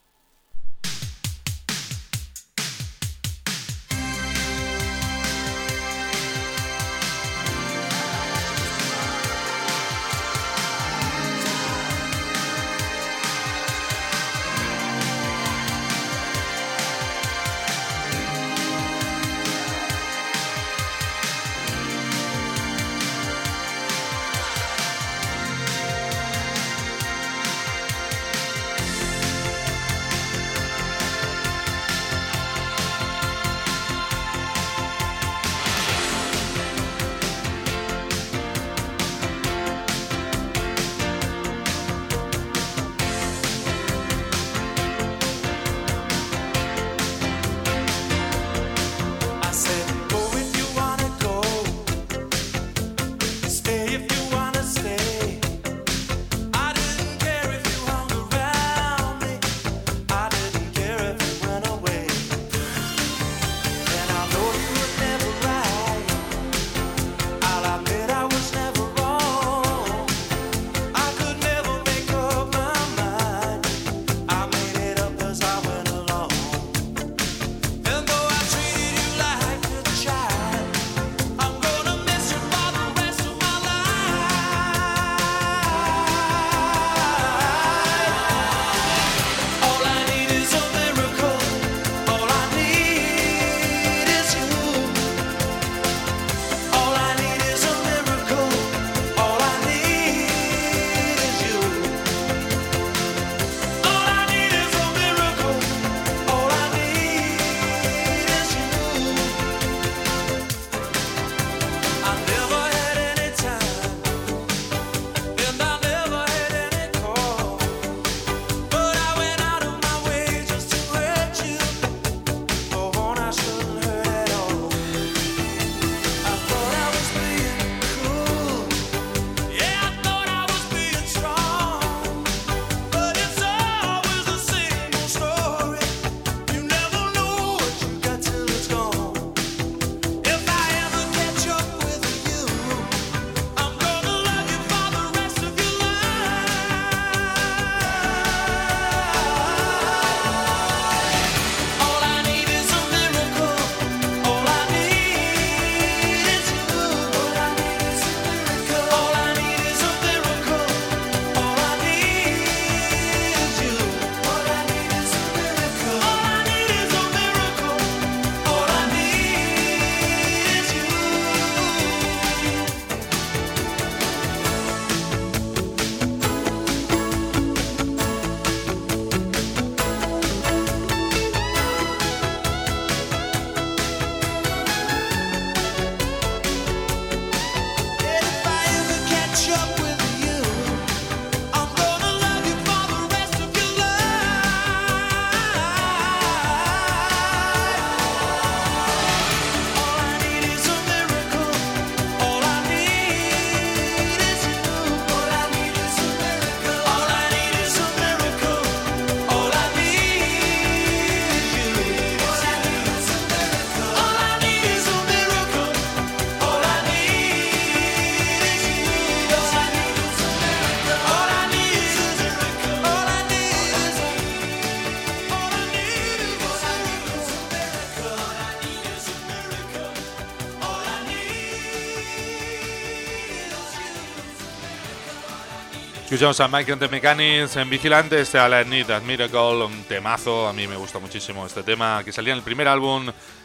S3: Escuchamos a Mike and the Mechanics en Vigilante, All I Need Is a Miracle, un temazo. A mí me gusta muchísimo este tema, que salía en el primer álbum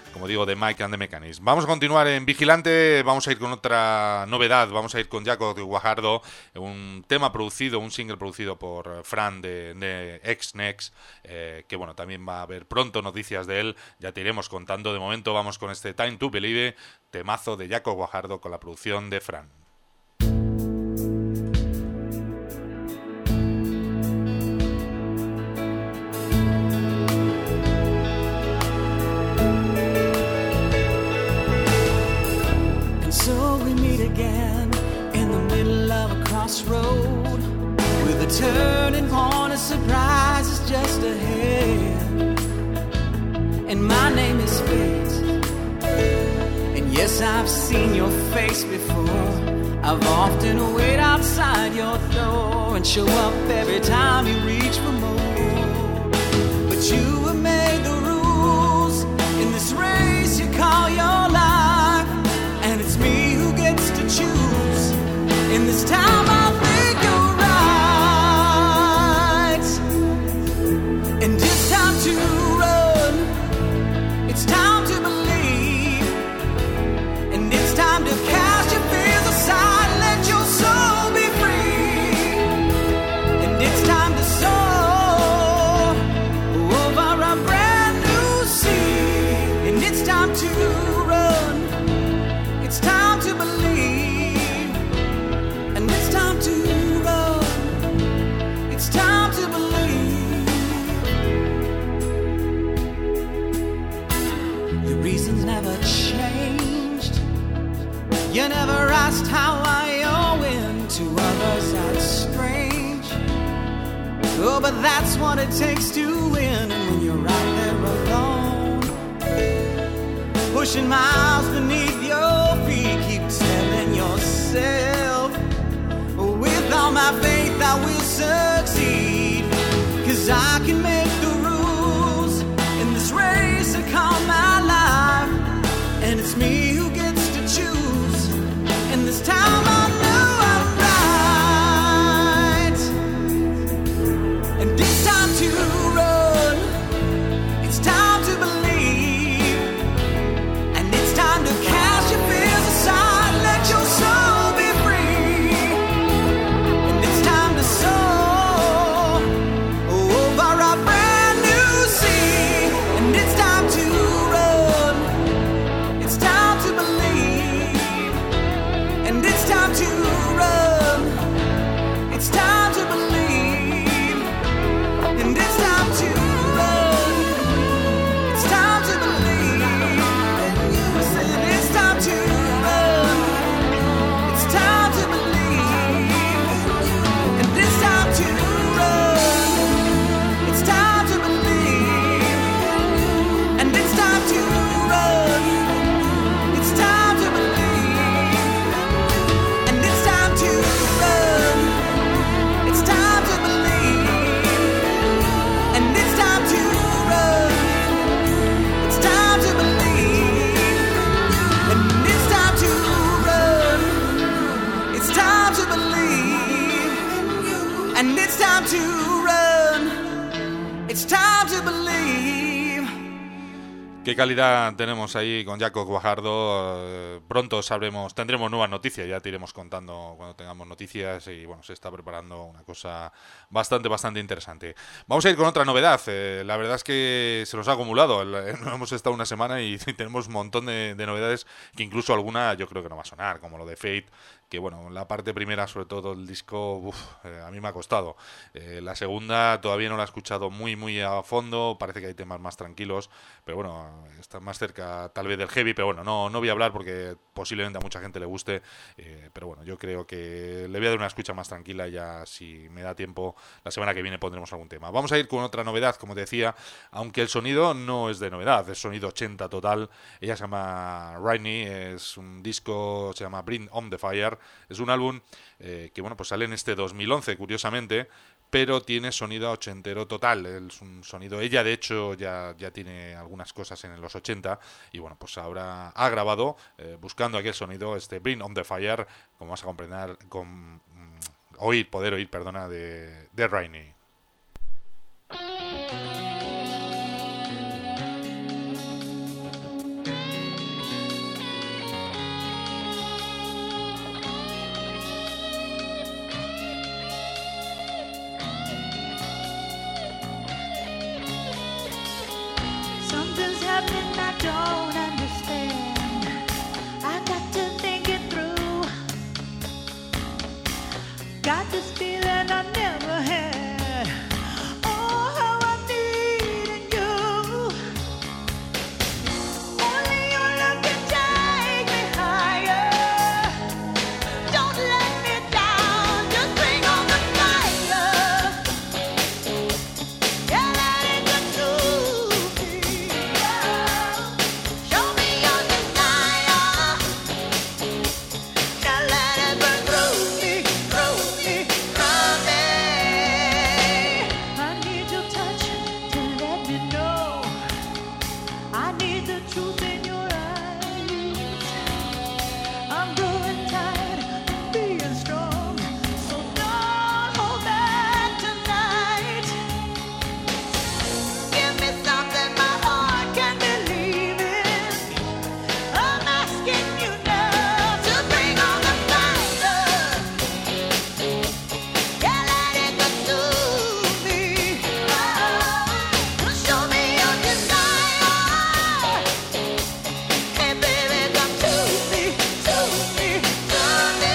S3: como digo, de Mike and the Mechanics. Vamos a continuar en Vigilante, vamos a ir con otra novedad, vamos a ir con Jaco Guajardo, un tema producido, un single producido por Fran de X-Nex, que bueno, también va a haber pronto noticias de él, ya te iremos contando. De momento vamos con este Time to Believe, temazo de Jaco Guajardo con la producción de Fran.
S5: Again in the middle of a crossroad with a turning point of surprises just ahead, and my name is Fate, and yes, I've seen your face before. I've often waited outside your door and show up every time you reach for more, but you have made the rules in this race you call your life, and it's me who gets to choose. In this time I'll make you're right, and it's time to run, it's time to believe, and it's time to cast your fears aside and let your soul be free, and it's time to soar over a brand new sea, and it's time to run, it's time to believe, and it's time to run, it's time to believe. Your reasons never changed, you never asked how I owe in, to others that's strange. Oh, but that's what it takes to win, and when you're right there alone, pushing miles beneath your feet, keep telling yourself, with all my faith I will succeed, 'cause I can make the rules in this race I call my life, and it's me who gets to choose, and this time I know I'm right, and it's time to run, it's time to believe, and it's time to cast your fears aside, let your soul be free, and it's time to soar over a brand new sea, and it's time to run, it's time to believe, and it's time to run, it's time to believe, and it's time to run, it's time to believe, and you said it's time to run, it's time to believe, and it's time to run, it's time to believe, and it's time to run, it's time to believe, and it's time to run, it's time to believe, and it's time to run, it's time to believe, and it's time to run, it's time to believe, and it's time to run, it's time to believe.
S3: Qué calidad tenemos ahí con Jaco Guajardo. Pronto tendremos nuevas noticias, ya te iremos contando cuando tengamos noticias, y bueno, se está preparando una cosa bastante interesante. Vamos a ir con otra novedad. La verdad es que se nos ha acumulado, no hemos estado una semana y tenemos un montón de novedades, que incluso alguna yo creo que no va a sonar, como lo de Fate, que bueno, la parte primera, sobre todo el disco, a mí me ha costado. La segunda todavía no la he escuchado muy a fondo, parece que hay temas más tranquilos, pero bueno, está más cerca tal vez del heavy, pero bueno, no voy a hablar porque posiblemente a mucha gente le guste, pero bueno, yo creo que le voy a dar una escucha más tranquila, y ya si me da tiempo, la semana que viene pondremos algún tema. Vamos a ir con otra novedad, como te decía, aunque el sonido no es de novedad, es sonido 80 total. Ella se llama Rainy, es un disco, se llama Bring on the Fire. Es un álbum que bueno, pues sale en este 2011, curiosamente, pero tiene sonido ochentero total. Es un sonido, ella de hecho ya tiene algunas cosas en los 80, y bueno, pues ahora ha grabado, buscando aquel sonido, este Bring on the Fire, como vas a comprender, poder oír, de Rainy.
S6: this feeling I never had. Oh, how I needed you. Only your love can take me higher. Don't let me down, just bring on the fire. Yeah, let it consume me. Show me your desire. Now let it burn through me, through me, through me. I need your touch to let me know. I need the truth in your eyes. I'm growing tired of being strong, so don't hold back tonight. Give me something my heart can believe in. I'm asking you now to bring on the fire. Yeah, let it consume me. Show me your desire. Hey, baby, come to me, to me, to me.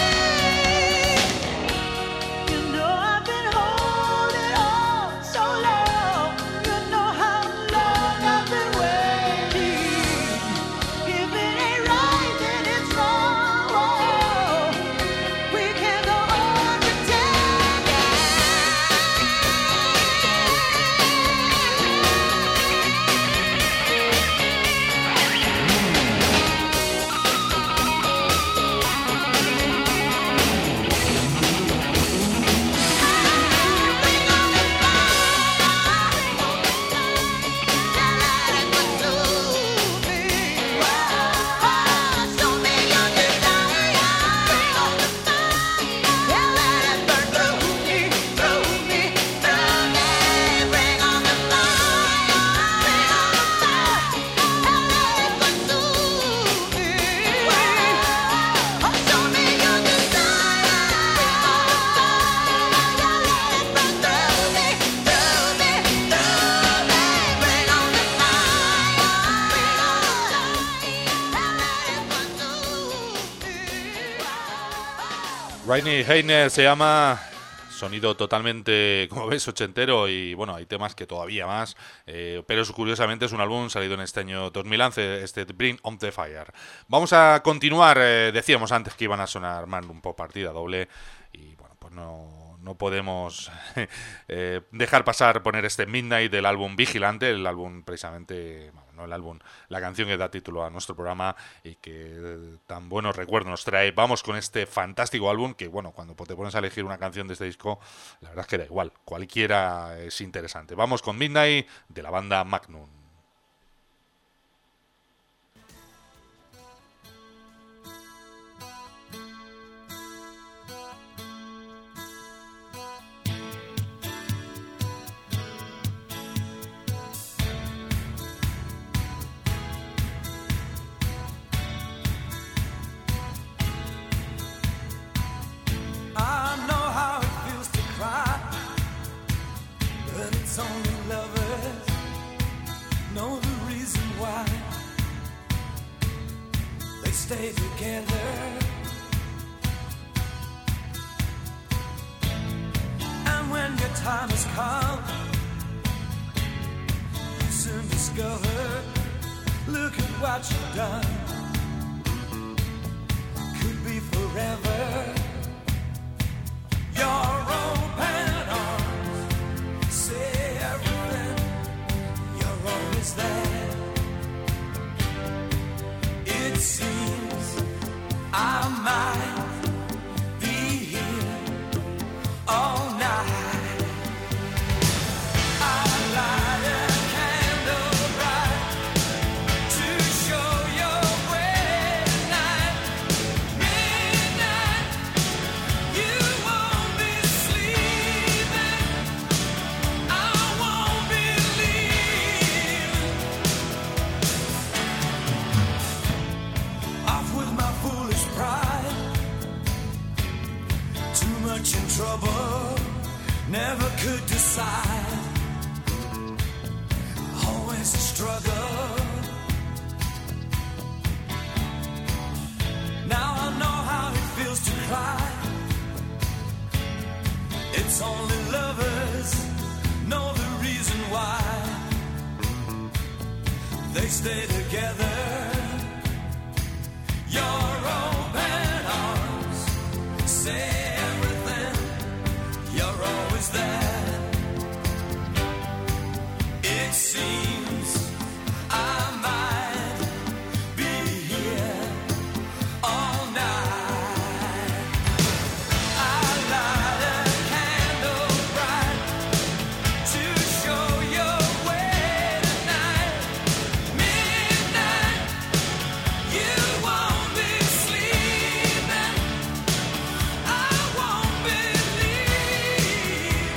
S6: You know I've been holding on so long. You know how long I've been waiting. If it ain't right, then it's wrong. We can't go on pretending.
S3: Rainy Heiner se llama, sonido totalmente, como ves, ochentero, y bueno, hay temas que todavía más, pero curiosamente es un álbum salido en este año 2011, este Bring on the Fire. Vamos a continuar, decíamos antes que iban a sonar Magnum por partida doble, y bueno, pues no podemos dejar pasar poner este Midnight del álbum Vigilante, el álbum precisamente, bueno, no el álbum, la canción que da título a nuestro programa y que tan buenos recuerdos nos trae. Vamos con este fantástico álbum que, bueno, cuando te pones a elegir una canción de este disco, la verdad es que da igual, cualquiera es interesante. Vamos con Midnight de la banda Magnum.
S2: I know how it feels to cry, but it's only lovers know the reason why they stay together. And when your time has come, you soon discover, look at what you've done. Could be forever. Your open arms say everything. You're always there. It seems I might be here all night. I'll light a candle bright to show your great night. Midnight, you won't be sleeping. I won't be leaving. Off with my foolish pride. Too much in trouble, never could decide. Always a struggle. Now I know how it feels to cry. they stay together. Your open arms say everything, you're always there. It seems I might be here all night. I light a candle bright to show your way tonight. Midnight, you won't be sleeping. I won't be leaving.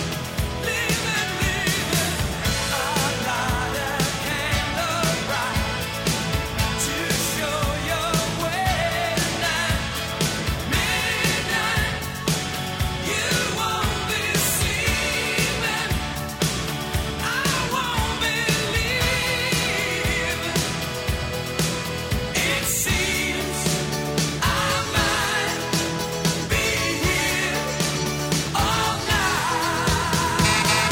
S2: I light a candle bright to show your way tonight. Midnight, you won't be sleeping. I won't be leaving. It seems I might be here all night.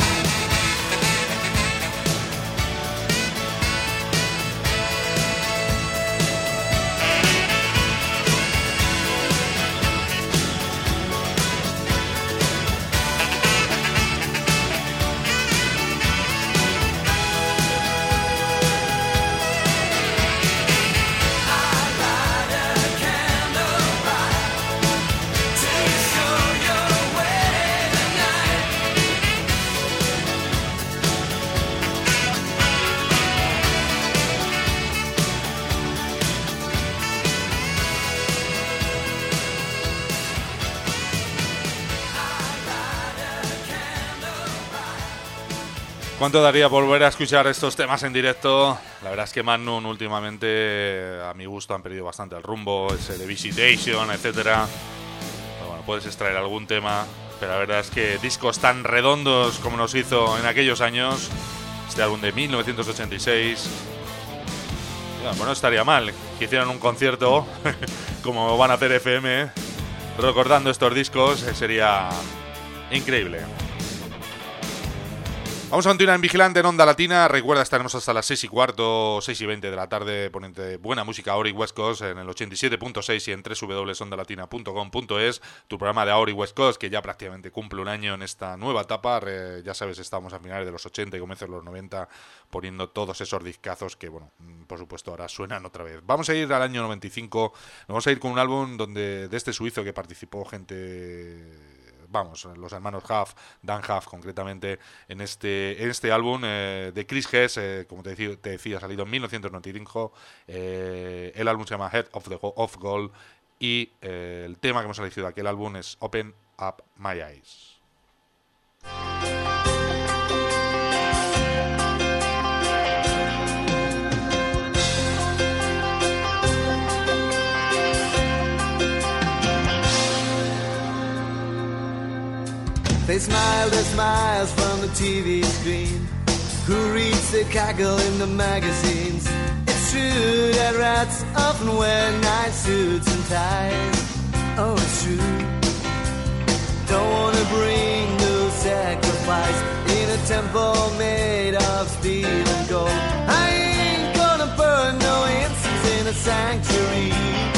S3: ¿Cuánto daría volver a escuchar estos temas en directo? La verdad es que Magnum últimamente, a mi gusto, han perdido bastante el rumbo, ese de Visitation, etcétera. Pero bueno, puedes extraer algún tema, pero la verdad es que discos tan redondos como nos hizo en aquellos años, este álbum de 1986, bueno, no estaría mal que hicieran un concierto como van a hacer FM, recordando estos discos, sería increíble. Vamos a continuar en Vigilante en Onda Latina. Recuerda, estaremos hasta las 6:15, 6:20 de la tarde, poniendo buena música Auri West Coast en el 87.6 y en www.ondalatina.com.es. Tu programa de Auri West Coast, que ya prácticamente cumple un año en esta nueva etapa. Ya sabes, estamos a finales de los 80 y comienzos de los 90 poniendo todos esos discazos que, bueno, por supuesto ahora suenan otra vez. Vamos a ir al año 95. Vamos a ir con un álbum donde de este suizo que participó gente... Vamos, los hermanos Huff, Dan Huff concretamente, en este álbum de Chris Hess, como te decía, salido en 1995. El álbum se llama Head of Gold y el tema que hemos elegido de aquel álbum es Open Up My Eyes.
S5: They smile their smiles from the TV screen. Who reads the cackle in the magazines? It's true that rats often wear nice suits and ties. Oh, it's true. Don't wanna bring no sacrifice in a temple made of steel and gold. I ain't gonna burn no incense in a sanctuary.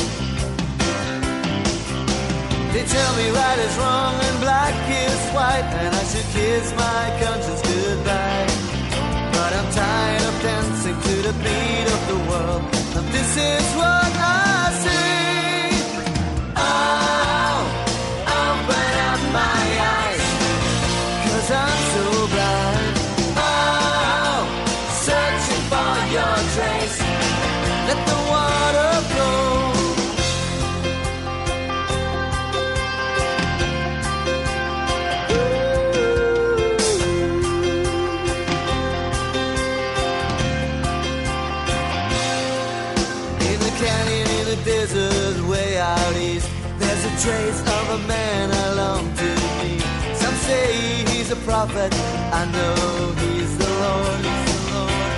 S5: They tell me right is wrong and black is white, and I should kiss my conscience goodbye. But I'm tired of dancing to the beat of the world, and this is what I say. Oh, open up my eyes, 'cause I'm so blind. Oh, searching for your trace. Let the water flow. Desert way out east, there's a trace of a man I long to meet. Some say he's a prophet, I know he's the Lord, he's the Lord.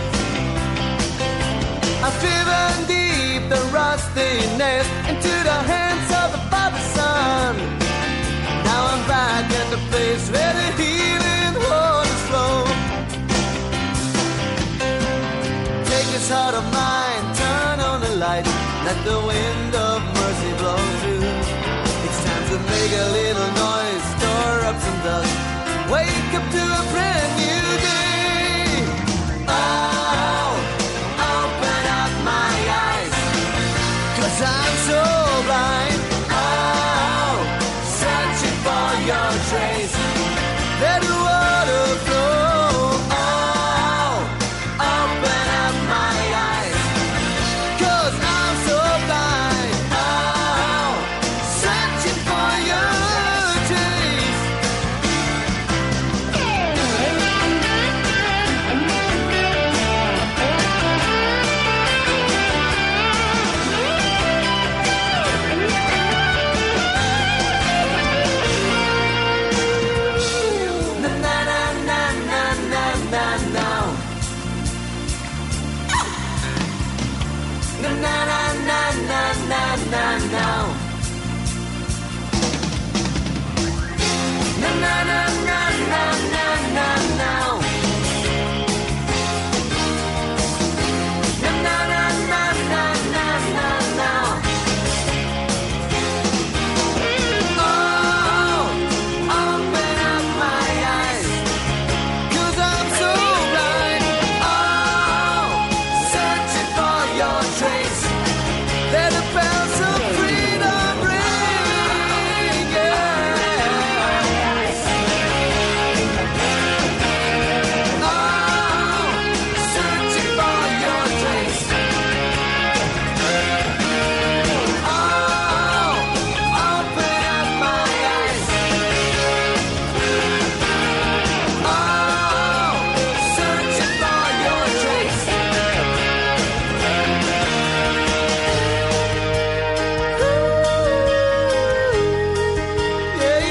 S5: I've driven deep the rusty nails into the hands of the Father's Son. Now I'm back at the place where the healing waters flow. Take this heart of mine, turn on the light, let the wind of mercy blow through. It's time to make a little noise, store up some dust, wake up to a brand new day. Oh, open up my eyes, 'cause I'm so blind. Oh, searching for your trace, let the water flow. Oh, open up my eyes, 'cause I'm so blind. Oh, searching for your trace. Na na na na na na na na. Na na na na na na na na. Na na na na na na na na. Na na na na na na na na. Oh, open up my eyes, 'cause I'm so blind. Oh, searching for your trace, let the bells of freedom ring, yeah. Oh, searching for your trace. Oh, open up my eyes. Oh, searching for your trace. Yeah,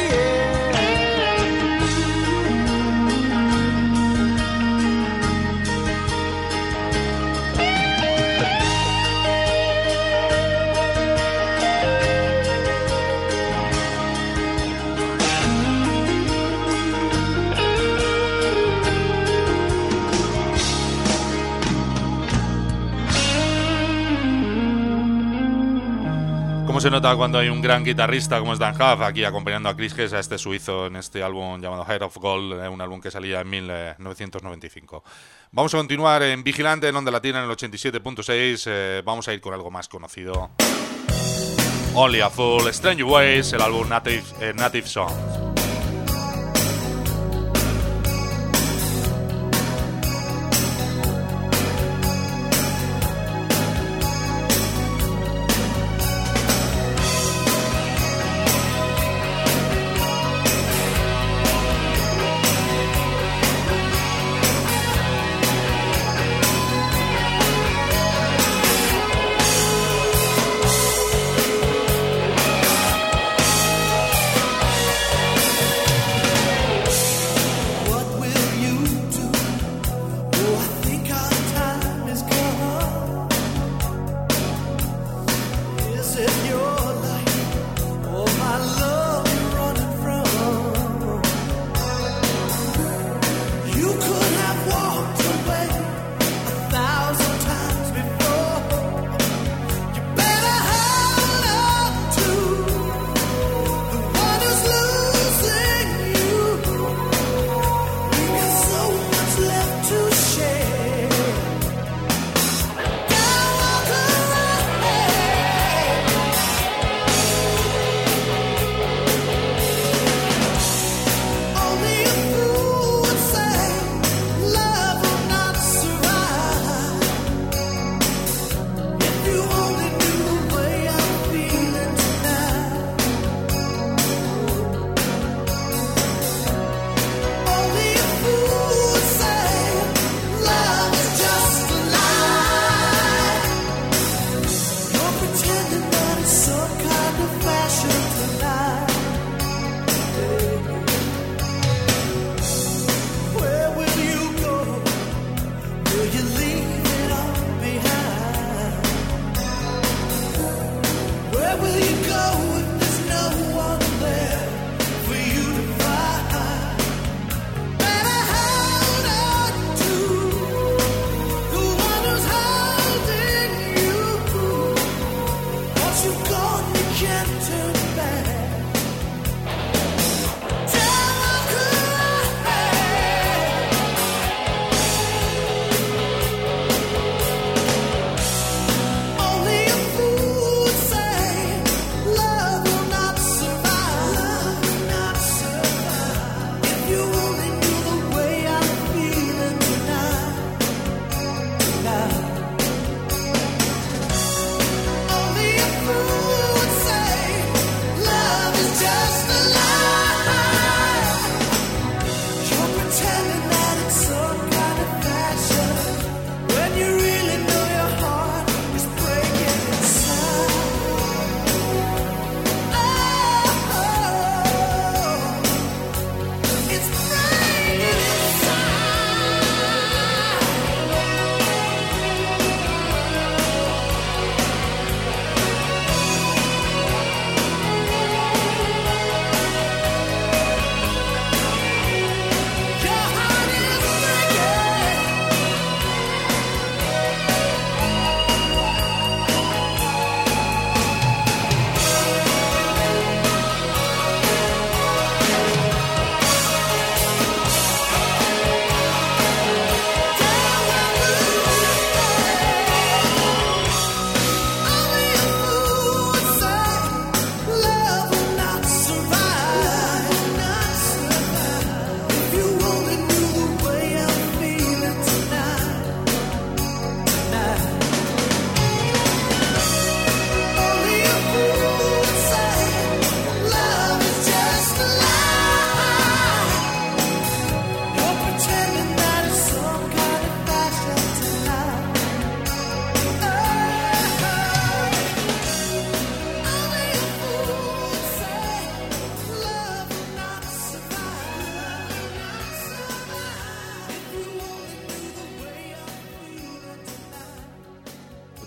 S3: ¿Cómo se nota cuando hay un gran guitarrista como es Dan Huff aquí acompañando a Chris Hess, a este suizo, en este álbum llamado Heart of Gold, un álbum que salía en 1995? Vamos a continuar en Vigilante, en Onda Latina, en el 87.6. Vamos a ir con algo más conocido. Only a Fool, Strange Ways, el álbum Native Songs.
S5: yeah.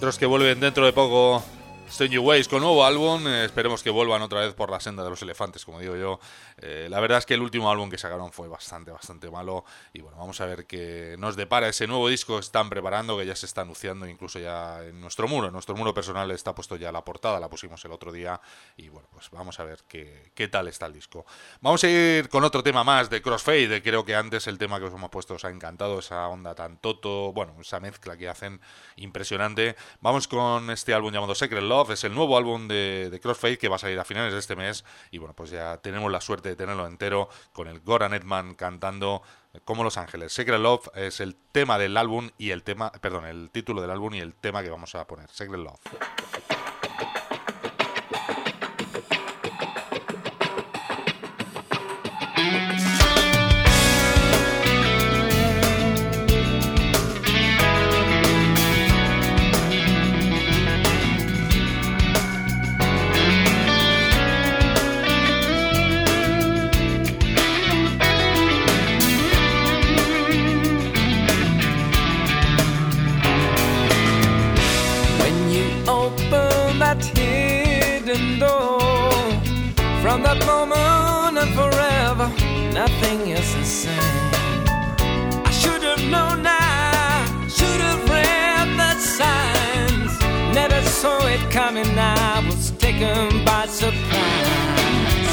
S3: Otros que vuelven dentro de poco, Strange Ways con nuevo álbum. Esperemos que vuelvan otra vez por la senda de los elefantes, como digo yo. La verdad es que el último álbum que sacaron fue bastante malo. Y bueno, vamos a ver qué nos depara ese nuevo disco que están preparando, que ya se está anunciando, incluso ya en nuestro muro personal está puesto ya la portada, la pusimos el otro día. Y bueno, pues vamos a ver qué tal está el disco. Vamos a ir con otro tema más de Crossfade. Creo que antes el tema que os hemos puesto os ha encantado, esa onda tan toto, bueno, esa mezcla que hacen impresionante. Vamos con este álbum llamado Secret Love. Es el nuevo álbum de Crossfade que va a salir a finales de este mes. Y bueno, pues ya tenemos la suerte de tenerlo entero con el Goran Edman cantando como Los Ángeles. Secret Love es el tema del álbum y el título del álbum y el tema que vamos a poner. Secret Love.
S5: From that moment and forever, nothing is the same. I should have known now, should have read the signs. Never saw it coming, I was taken by surprise.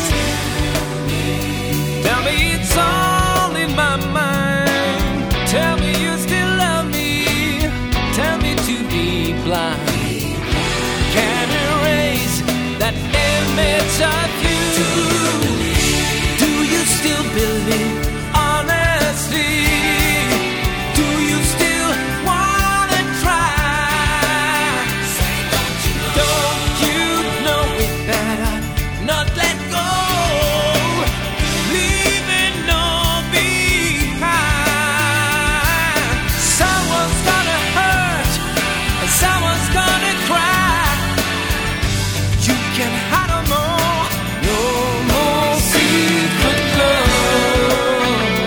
S5: Tell me it's all in my mind. Tell me you still love me. Tell me to be blind. Can't erase that image of you. Do you still believe honestly? Do you still wanna try? Don't you know it better not let go? Leaving all behind. Someone's gonna hurt and someone's gonna cry. You can hide no more, no more secret love.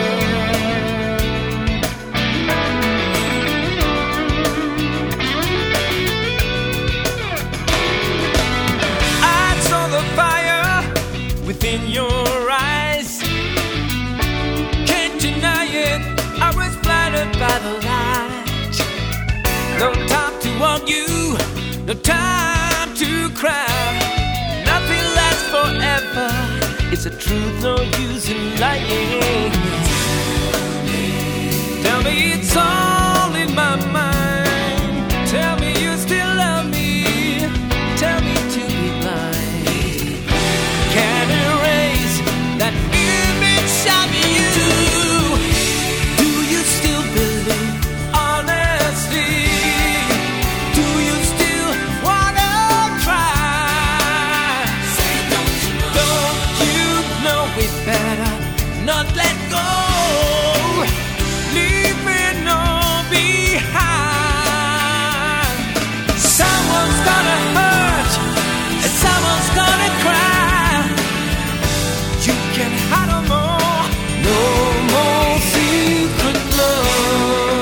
S5: I saw the fire within your eyes. Can't deny it, I was blinded by the light. No time to argue, no time to cry. Nothing lasts forever. It's a truth, no use in lying. Tell me it's all in my mind. Tell me you still love me. Tell me to be blind. Can't erase that image of you. Do you still believe honestly? Do you still wanna try? Don't you know it better not let go? Leaving all behind. Someone's gonna hurt and someone's gonna cry. You can hide no more, no more secret love.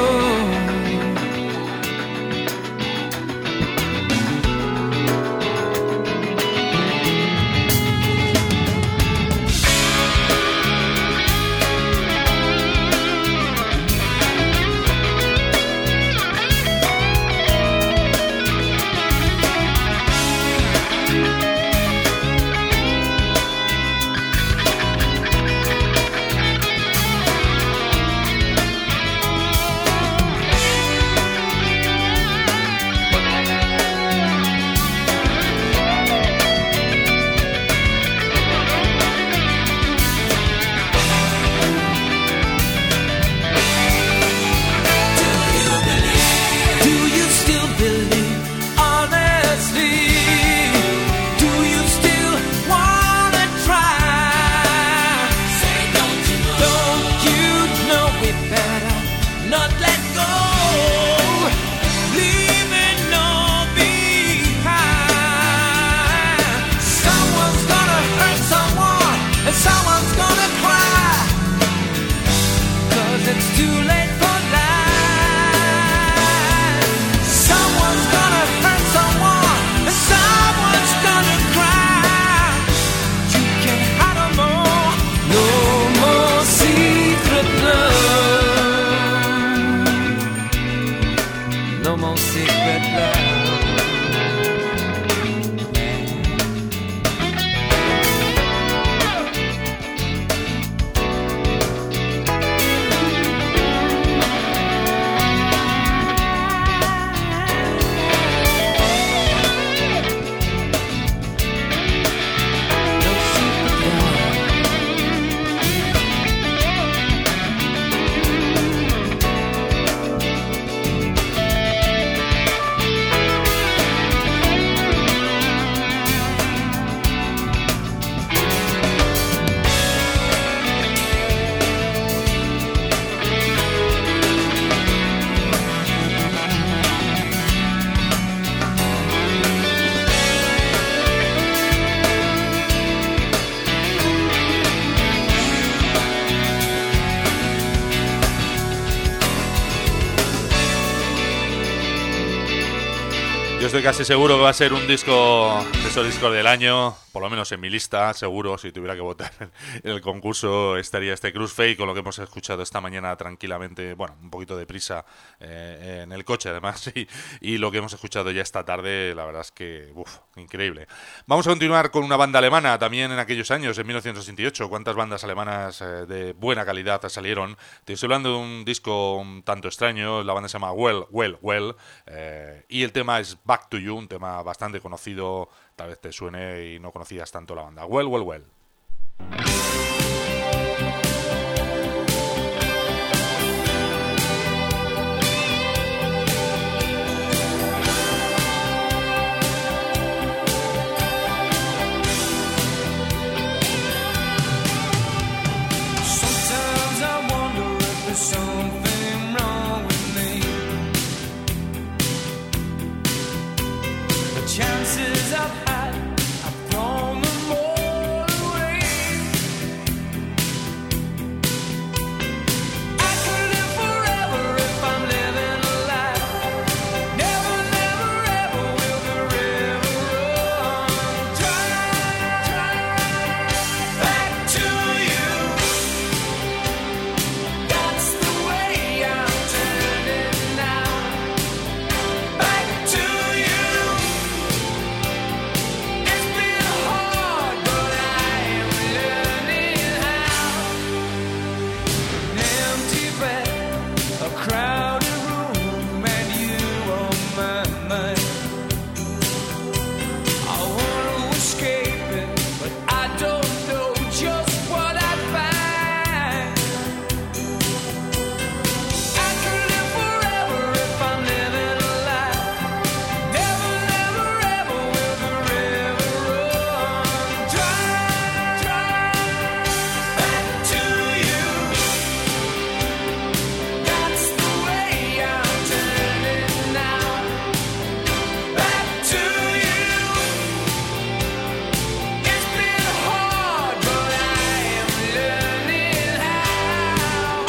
S5: It's too late for that. Someone's gonna no more secret love.
S3: Yo estoy casi seguro que va a ser un disco de esos discos del año, por lo menos en mi lista, seguro. Si tuviera que votar en el concurso estaría este Crossfade, con lo que hemos escuchado esta mañana tranquilamente, bueno, un poquito de prisa en el coche además, y lo que hemos escuchado ya esta tarde, la verdad es que, increíble. Vamos a continuar con una banda alemana, también en aquellos años, en 1968. ¿Cuántas bandas alemanas de buena calidad salieron? Te estoy hablando de un disco un tanto extraño, la banda se llama Well, y el tema es Back to You, un tema bastante conocido, tal vez te suene y no conocías tanto la banda. Well.
S5: Sometimes I wonder if there's something wrong with me. The chances I've had, I've thrown them all away. I could live forever if I'm living a life. Never, never, ever will the river run dry. Back to you. That's the way I'm turning now. Back to you. It's been hard, but I am learning how. An empty bed, a crowded room, and you on my mind. I want to escape it, but I don't know just what I'd find. I could live forever if I'm living a life. Never, never, ever will the river run dry. Back to you. That's the way I'm turning now. Back to you. It's been hard, but I am learning how.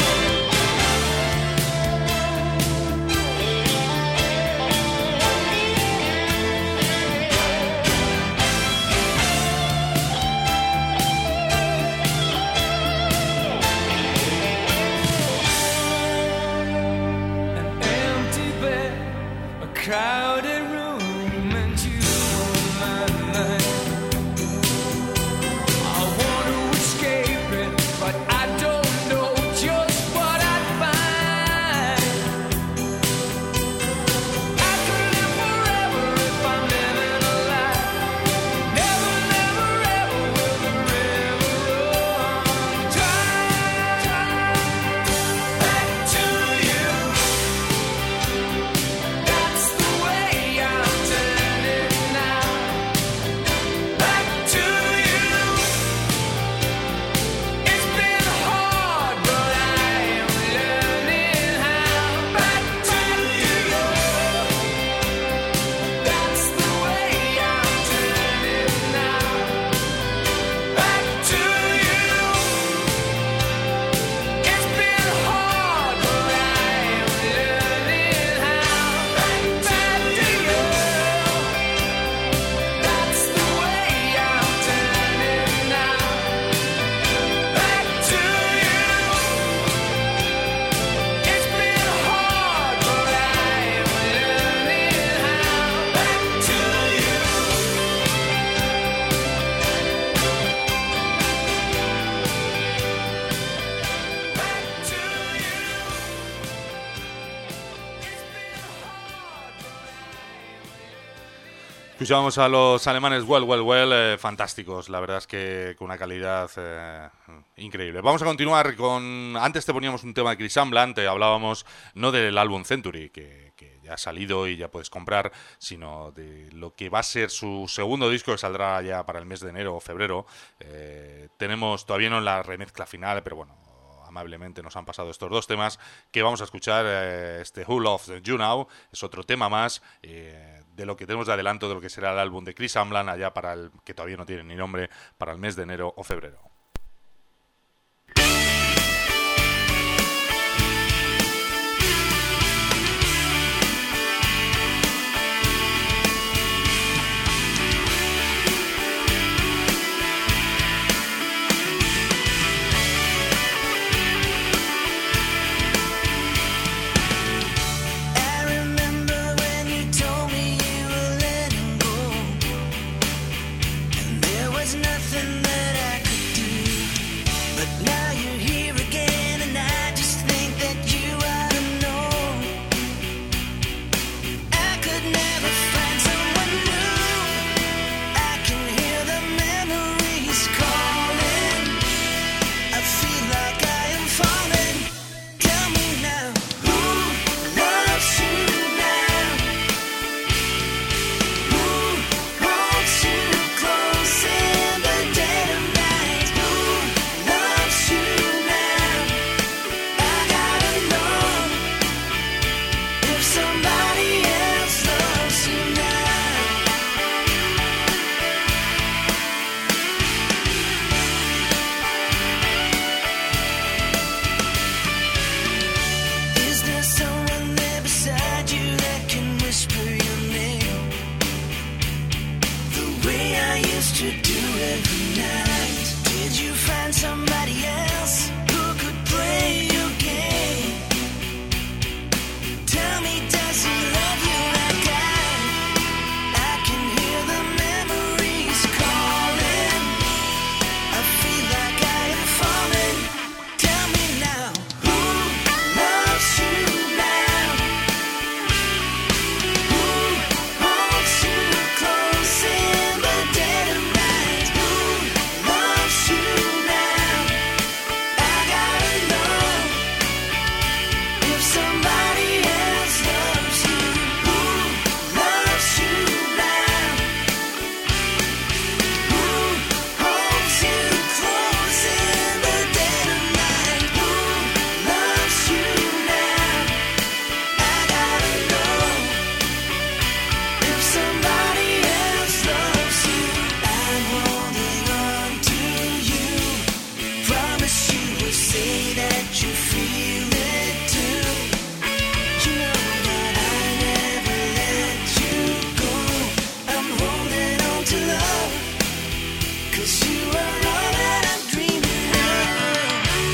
S5: An empty bed, a crowded room, and you on my mind. I want to escape it, but I don't know just what I'd find. I could live forever if I'm living a life. Never, never, ever will the river run dry. Back to you. That's the way
S3: Escuchábamos a los alemanes Well, fantásticos, la verdad es que con una calidad increíble. Vamos a continuar con... Antes te poníamos un tema de Chris Amblant, hablábamos no del álbum Century, que ya ha salido y ya puedes comprar, sino de lo que va a ser su segundo disco, que saldrá ya para el mes de enero o febrero. Tenemos todavía no la remezcla final, pero bueno, amablemente nos han pasado estos dos temas que vamos a escuchar. Este Who Loves You Now es otro tema más de lo que tenemos de adelanto de lo que será el álbum de Chris Amblant allá para el que todavía no tiene ni nombre, para el mes de enero o febrero.
S5: Nothing that I could do, but now you're here again, and I just think that you ought to know I could never find someone new. I can hear the memories calling. I feel like I am falling. Tell me now, who loves you now? Who holds you close in the dead of night? Who loves you now? I gotta know if somebody else loves you now. Is there someone there beside you that can whisper your name the way I used to do every night? Did you find somebody else who could play your game? Tell me, does he love you like I can hear the memories calling. I feel like I am falling. Tell me now, who loves you now? Who holds you close in the dead of night? Who loves you now? I gotta know if somebody else loves you. Who loves you now? Who holds you close in the dead of night? Who loves you now? I gotta know if somebody else loves you. I'm holding on to you. Promise you will say that you feel it too. You know that I never let you go. I'm holding on to love, 'cause you are all that I'm dreaming of.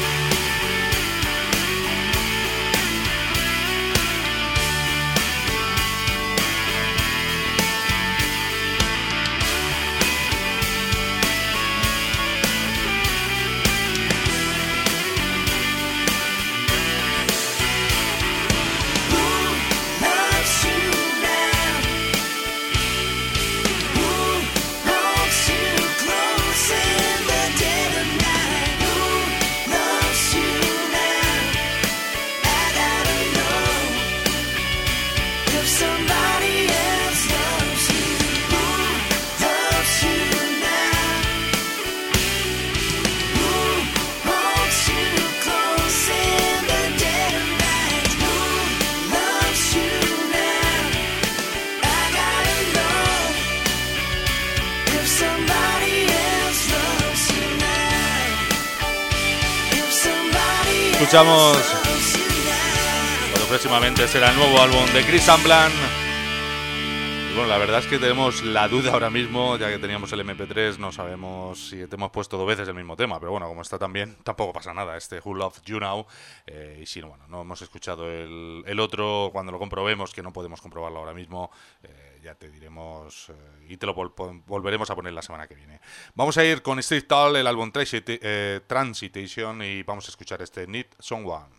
S5: Who loves you now? Who holds you close in the dead of night? Who loves you now? I gotta know if somebody else loves you. Who loves you now? Who holds you close in the dead of night? Who loves you now? I gotta know if somebody else loves you now. If somebody else
S3: Escuchamos
S5: loves you now.
S3: lo que próximamente será el nuevo álbum de Chris Amblant. Y bueno, la verdad es que tenemos la duda ahora mismo, ya que teníamos el MP3, no sabemos si te hemos puesto dos veces el mismo tema, pero bueno, como está tan bien, tampoco pasa nada, este Who Loves You Now. Y si no, bueno, no hemos escuchado el otro, cuando lo comprobemos, que no podemos comprobarlo ahora mismo, ya te diremos y te lo volveremos a poner la semana que viene. Vamos a ir con Steve Tull, el álbum Transitation, y vamos a escuchar este Need Someone.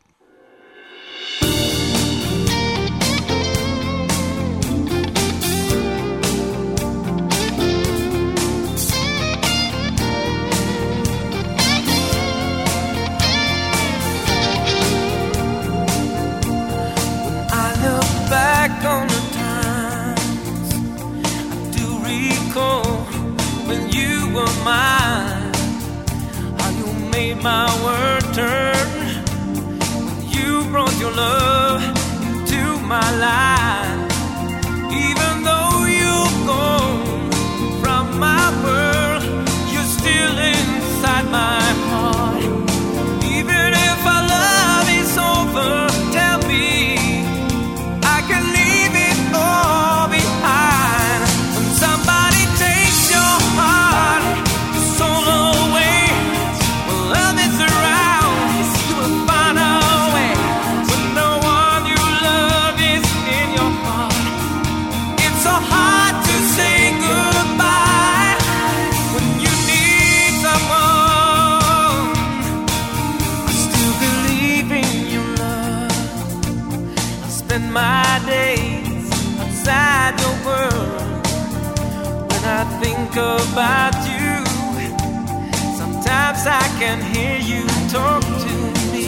S5: back on the times I do recall when you were mine, how you made my world turn when you brought your love into my life. Even though you're gone from my world, you're still inside my heart. Even if our love is over, tell me I can leave it all behind. When somebody takes your heart, your soul away, when love is around, you will find a way. When the one you love is in your heart, it's so hard to say goodbye when you need someone. I still believe in your love. I spend my days outside your world. When I think about you, sometimes I can hear you talk to me.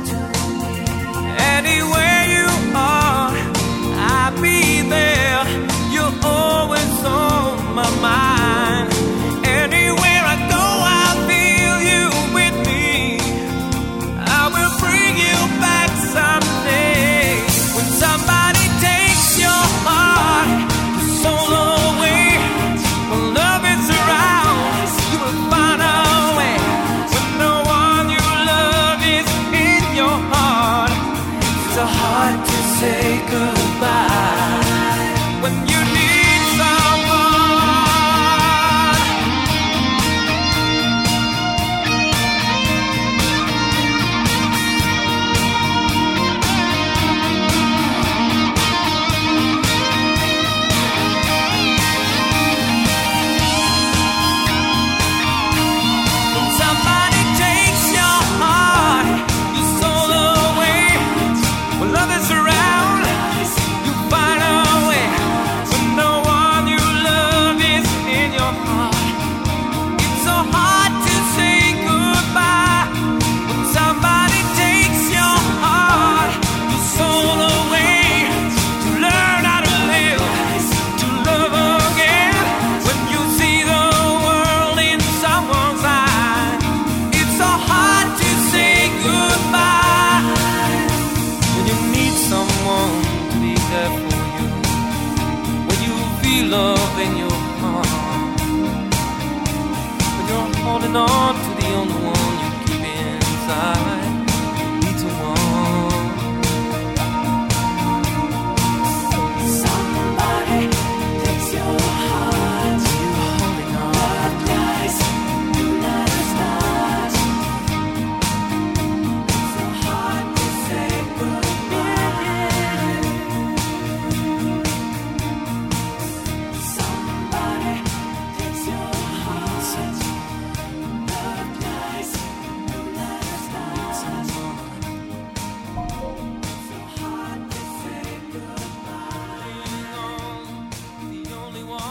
S5: Anywhere you are, I'll be there. You're always on my mind. Anywhere I go, I feel you with me. I will bring you back someday. When somebody takes your heart, your soul away, when love is around, you will find a way. When the one you love is in your heart, it's so hard to say goodbye when you need someone. When somebody takes your heart, your soul away, when love is around, you find a way. When the one you love is in your heart, it's so hard to say goodbye. When somebody takes your heart, your soul away, to learn how to live, to love again. When you see the world in someone's eyes, it's so hard to say goodbye. When you need someone to be there for you, when you feel love in your heart, when you're holding on to the only one you keep inside, needs a one. Somebody takes your heart, you're holding on, dies, you let us start. It's so hard to say goodbye. Somebody takes your heart, love dies, you let us start. It's so hard to say goodbye. The only one.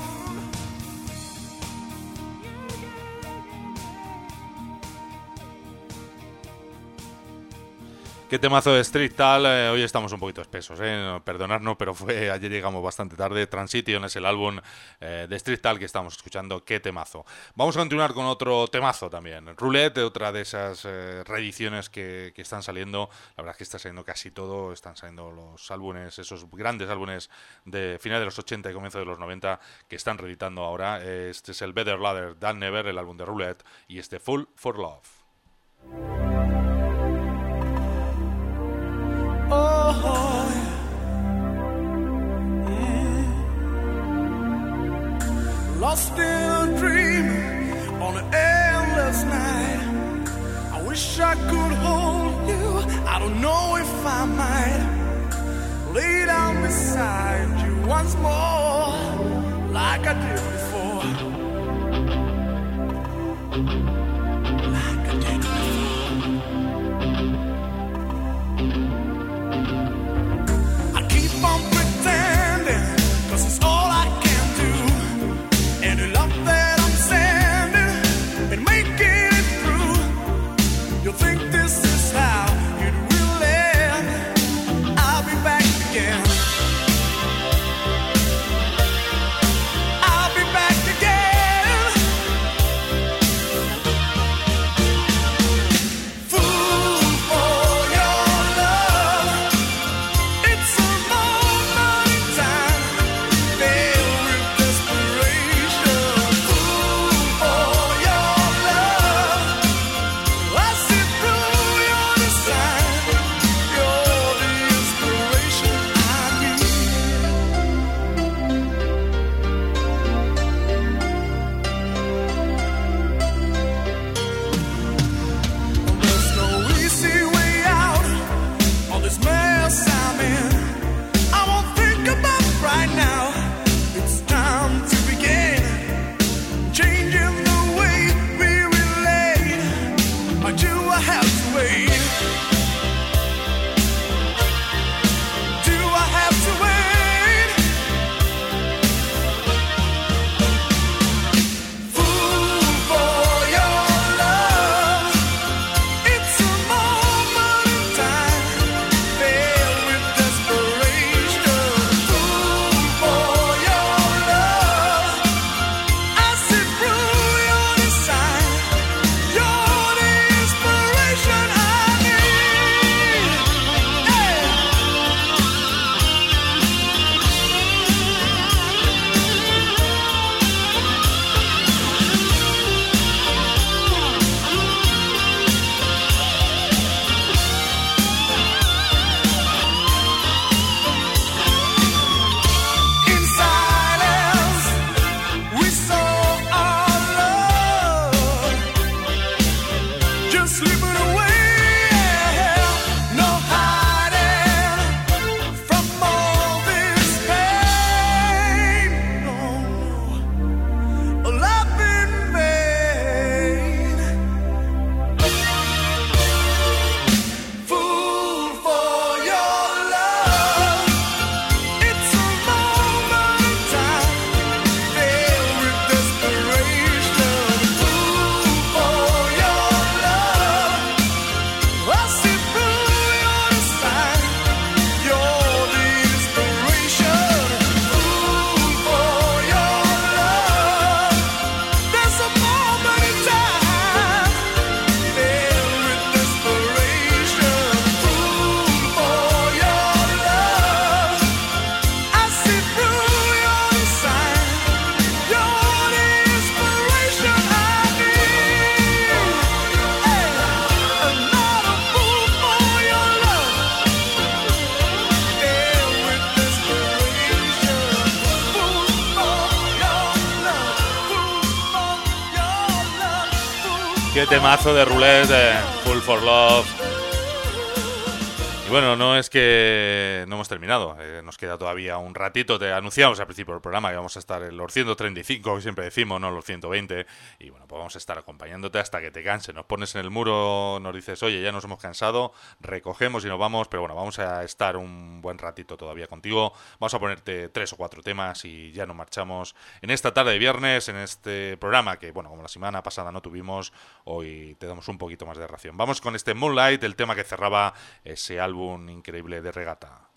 S3: Qué temazo de Street Tal. Hoy estamos un poquito espesos, perdonadnos, pero ayer llegamos bastante tarde. Transition es el álbum de Street Tal que estamos escuchando. Qué temazo. Vamos a continuar con otro temazo también. Roulette, otra de esas reediciones que están saliendo. La verdad es que está saliendo casi todo. Están saliendo los álbumes, esos grandes álbumes de finales de los 80 y comienzo de los 90 que están reeditando ahora. Este es el Better Ladder Than Never, el álbum de Roulette, y este Full for Love.
S2: Oh, lost in a dream on an endless night. I wish I could hold you. I don't know if I might lay down beside you once more, like I did before. Like I did before. I keep on pretending, 'cause it's all I can do. And the love that I'm sending and making it through. You think this is how it will end? I'll be back again.
S3: Qué temazo de Roulette, Full for Love. Y bueno, no es que no hemos terminado, nos queda todavía un ratito. Te anunciamos al principio del programa que vamos a estar en los 135, que siempre decimos, no los 120. Y bueno, pues vamos a estar acompañándote hasta que te canses. Nos pones en el muro, nos dices, oye, ya nos hemos cansado, recogemos y nos vamos. Pero bueno, vamos a estar un buen ratito todavía contigo. Vamos a ponerte 3 o 4 temas y ya nos marchamos en esta tarde de viernes, en este programa que, bueno, como la semana pasada no tuvimos, hoy te damos un poquito más de ración. Vamos con este Moonlight, el tema que cerraba ese álbum increíble de Regata.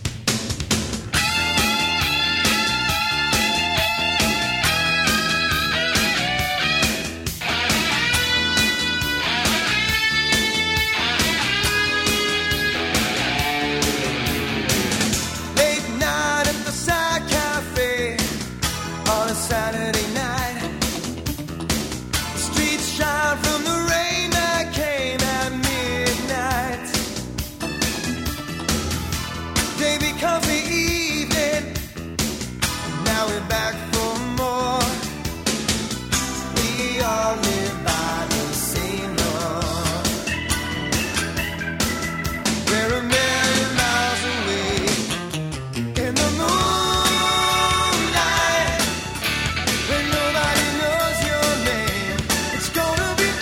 S2: Late night at the Side Cafe on a Saturday night. The streets shine from the rain that came at midnight. Day becomes the evening. Now we're back for more. We all live by the same law. We're a million miles away in the moonlight, when nobody knows your name. It's gonna be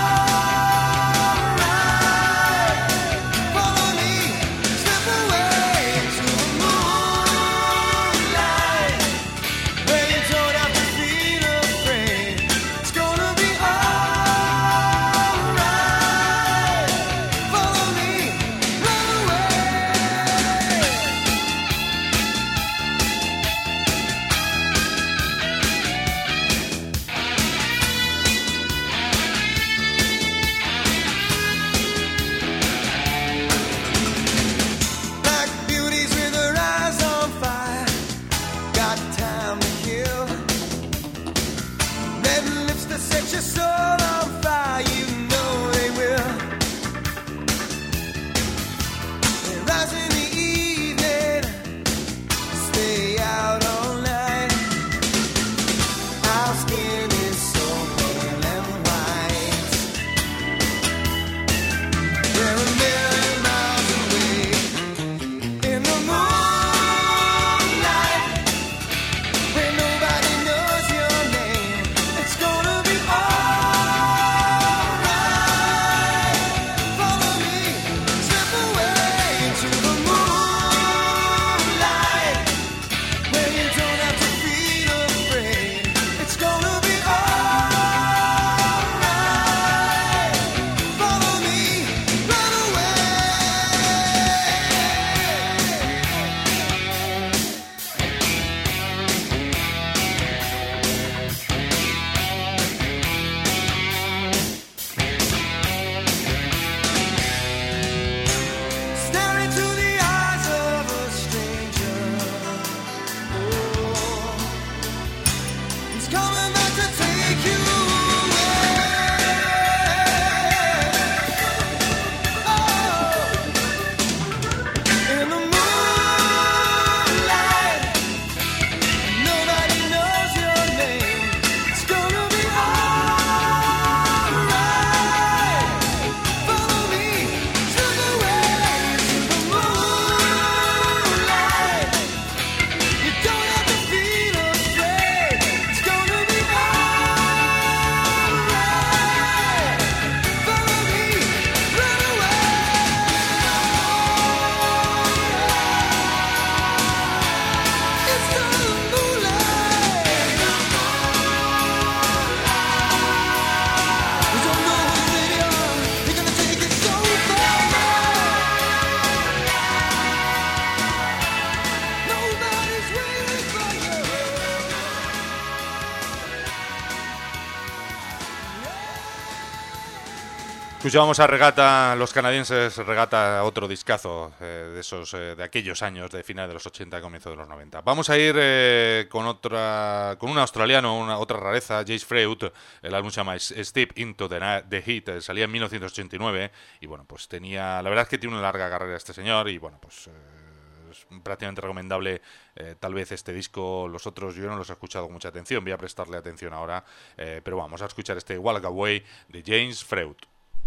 S2: alright. Follow me, slip away into the moonlight, where you don't have to feel afraid. It's gonna be alright. Follow me, run away. Black beauties with their eyes on fire, got time to kill. Red lips that set your soul on fire, you know they will. They rise in the evening, stay out all night. Our skin is so pale and white. We're a million miles away in the moonlight, where nobody knows your name. It's gonna be alright. Follow me, slip away into the moonlight, where you don't have to feel afraid. It's gonna be alright. Follow me, run away. Stare into the eyes of a stranger. Oh, he's coming back to take you away. Oh, in the moonlight, nobody knows your name. It's gonna be alright. Follow me, slip away into the moonlight. You don't have to feel afraid. It's gonna be alright. Follow me, run away. It's the moonlight. You don't know who they are. They're gonna take it so far. Nobody's waiting for you.
S3: Escuchábamos a Regata, los canadienses, Regata, otro discazo de esos, de aquellos años de final de los 80 y comienzo de los 90. Vamos a ir con un australiano, otra rareza, Jace Freud. El álbum se llama Step Into the Heat, salía en 1989 y bueno, pues la verdad es que tiene una larga carrera este señor y bueno, pues es prácticamente recomendable tal vez este disco. Los otros yo no los he escuchado con mucha atención, voy a prestarle atención ahora, pero vamos a escuchar este Walk Away de James Freud.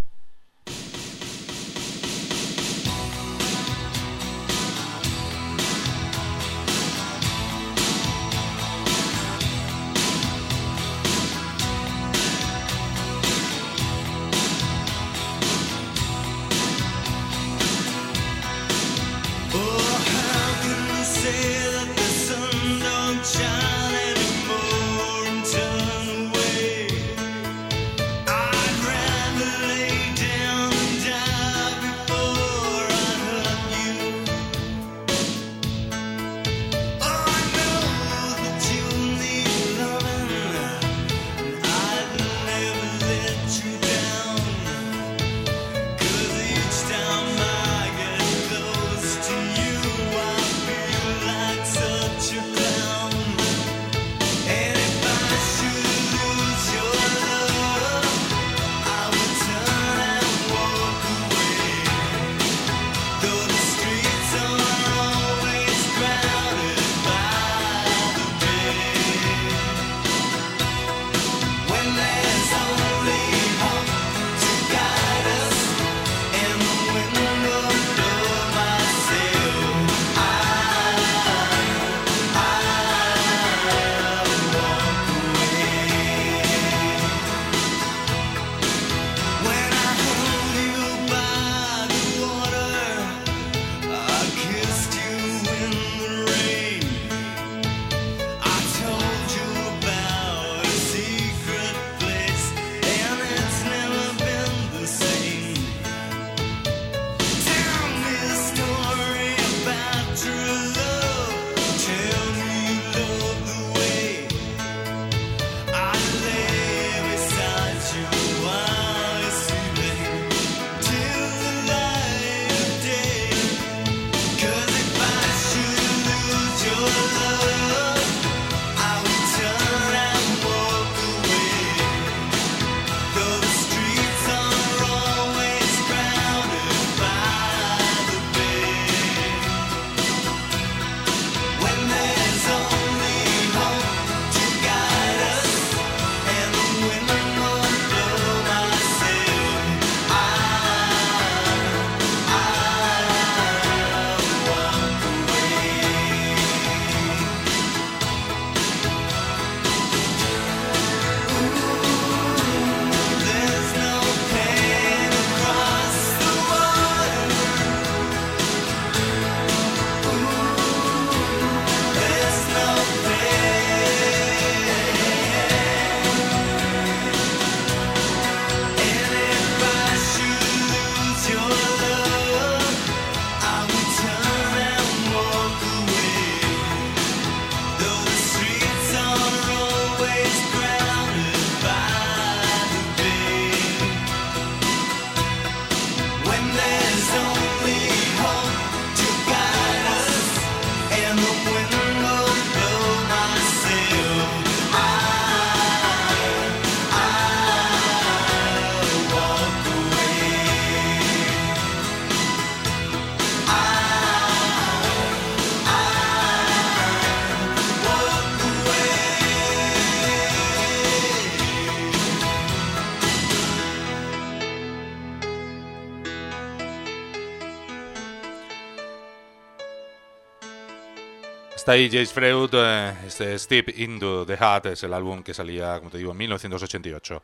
S3: Está ahí James Freud, este Step Into the Heart es el álbum que salía, como te digo, en 1988.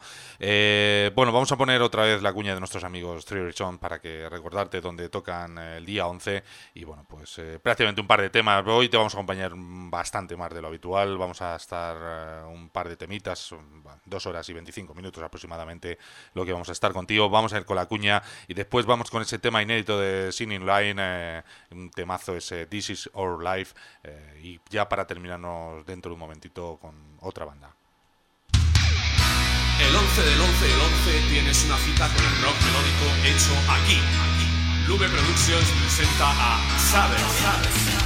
S3: Bueno, vamos a poner otra vez la cuña de nuestros amigos Three Reasons para que recordarte dónde tocan el día 11 y bueno, pues prácticamente un par de temas. Hoy te vamos a acompañar bastante más de lo habitual, vamos a estar un par de temitas, 2 horas y 25 minutos aproximadamente lo que vamos a estar contigo. Vamos a ir con la cuña y después vamos con ese tema inédito de Singing Line, un temazo ese This Is Our Life, y ya para terminarnos dentro de un momentito con otra banda.
S4: El 11 del 11 del 11 tienes una cita con el rock melódico hecho aquí. Lube Productions presenta a Sabes.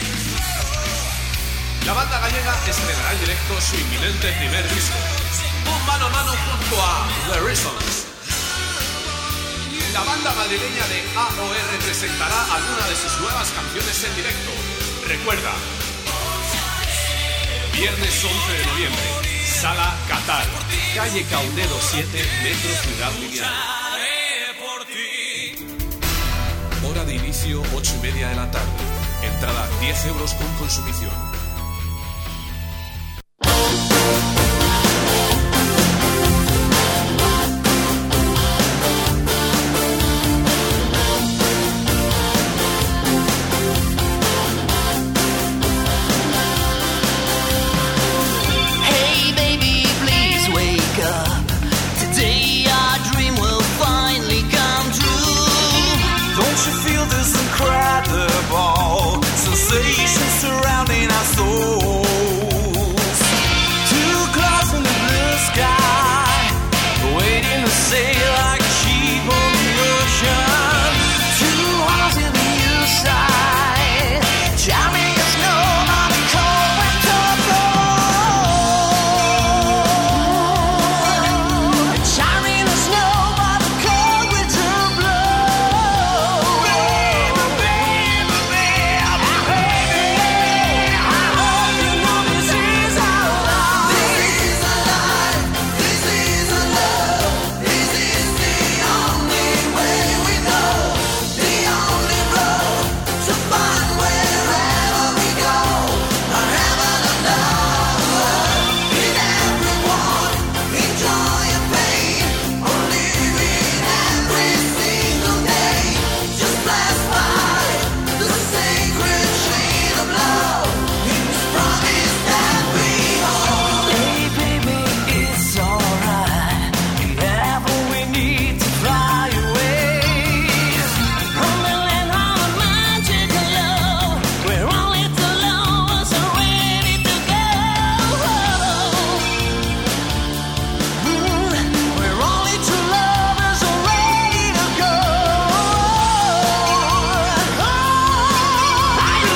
S4: La banda gallega estrenará en directo su inminente primer disco, un mano a mano junto a The Reasons. La banda madrileña de AOR presentará alguna de sus nuevas canciones en directo. Recuerda, viernes 11 de noviembre, Sala Qatar, calle Caunedo 7, Metro Ciudad Lineal. Hora de inicio 8:30 de la tarde. Entrada 10 euros con consumición.
S5: Hey baby, please wake up. Today our dream will finally come true.
S2: Don't you feel this incredible sensation surrounding our souls? Too close in the blue sky, waiting to sail like a sheep on the ocean. Two hearts in the inside, jamming the snow on the cold winter floor. Jamming the snow on the cold winter floor. Baby, baby, baby, baby, I hope you know this is our life. This is our life. This is our love. This is the only way we know. The only road to find wherever we go. A heaven and love in everyone. Enjoy your pain or live in every single day. Just blessed by the sacred chain of love. In this promise that we hold. Hey baby, it's alright. In heaven we need to fly away. On the land of magical love, where only the lovers are ready to go. Where only two lovers are ready to go. Are you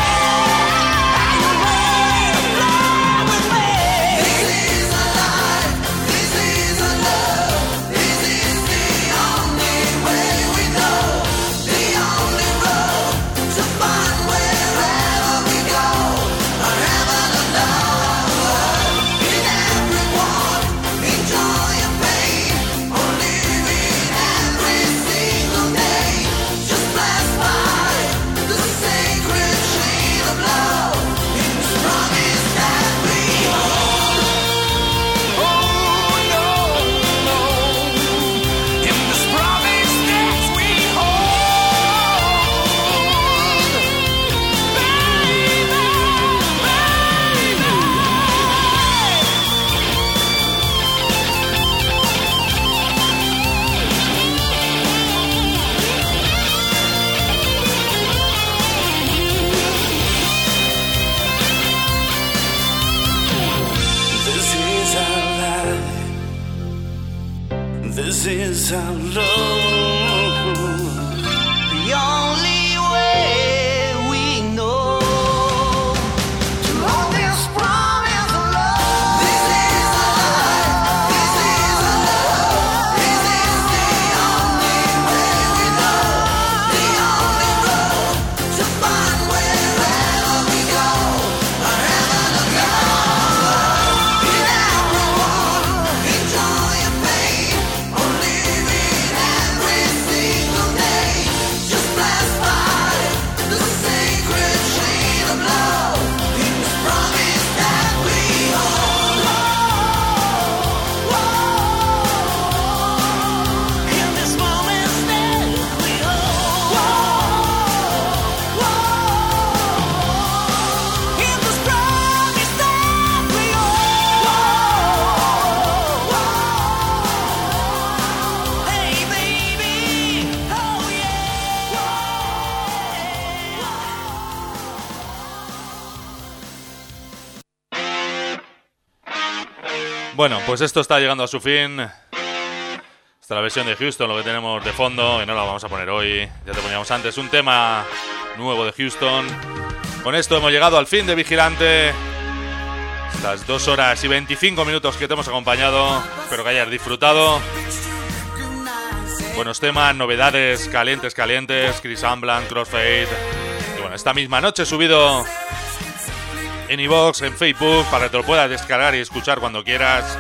S2: ready to fly with me? This is our life. This is our love. This is the only way we know. The only road to find wherever we go. A heaven of love in everyone. Enjoy your pain or live in every single day. Just blessed by the sacred chain of love. In this promise that we hold. Oh no, no. In this promise that we hold. Baby, baby. This is our life. This is our love. The only way we know to hold this promise of love. This is our life. This is our love. This is the only way we know. The only road to find wherever we go. A heaven of love in everyone. Enjoy your pain or live in every single day. Just blessed by the sacred chain of love. In this promise that we hold. In this moment that we hold. In this promise that we hold. Hey baby, oh
S3: Bueno, pues esto está llegando a su fin. Esta es la versión de Houston, lo que tenemos de fondo, que no la vamos a poner hoy. Ya te poníamos antes un tema nuevo de Houston. Con esto hemos llegado al fin de Vigilante. Estas 2 horas y 25 minutos que te hemos acompañado. Espero que hayas disfrutado. Buenos temas, novedades calientes, Chris Ambland, Crossfade. Y bueno, esta misma noche he subido en iVoox, en Facebook, para que te lo puedas descargar y escuchar cuando quieras.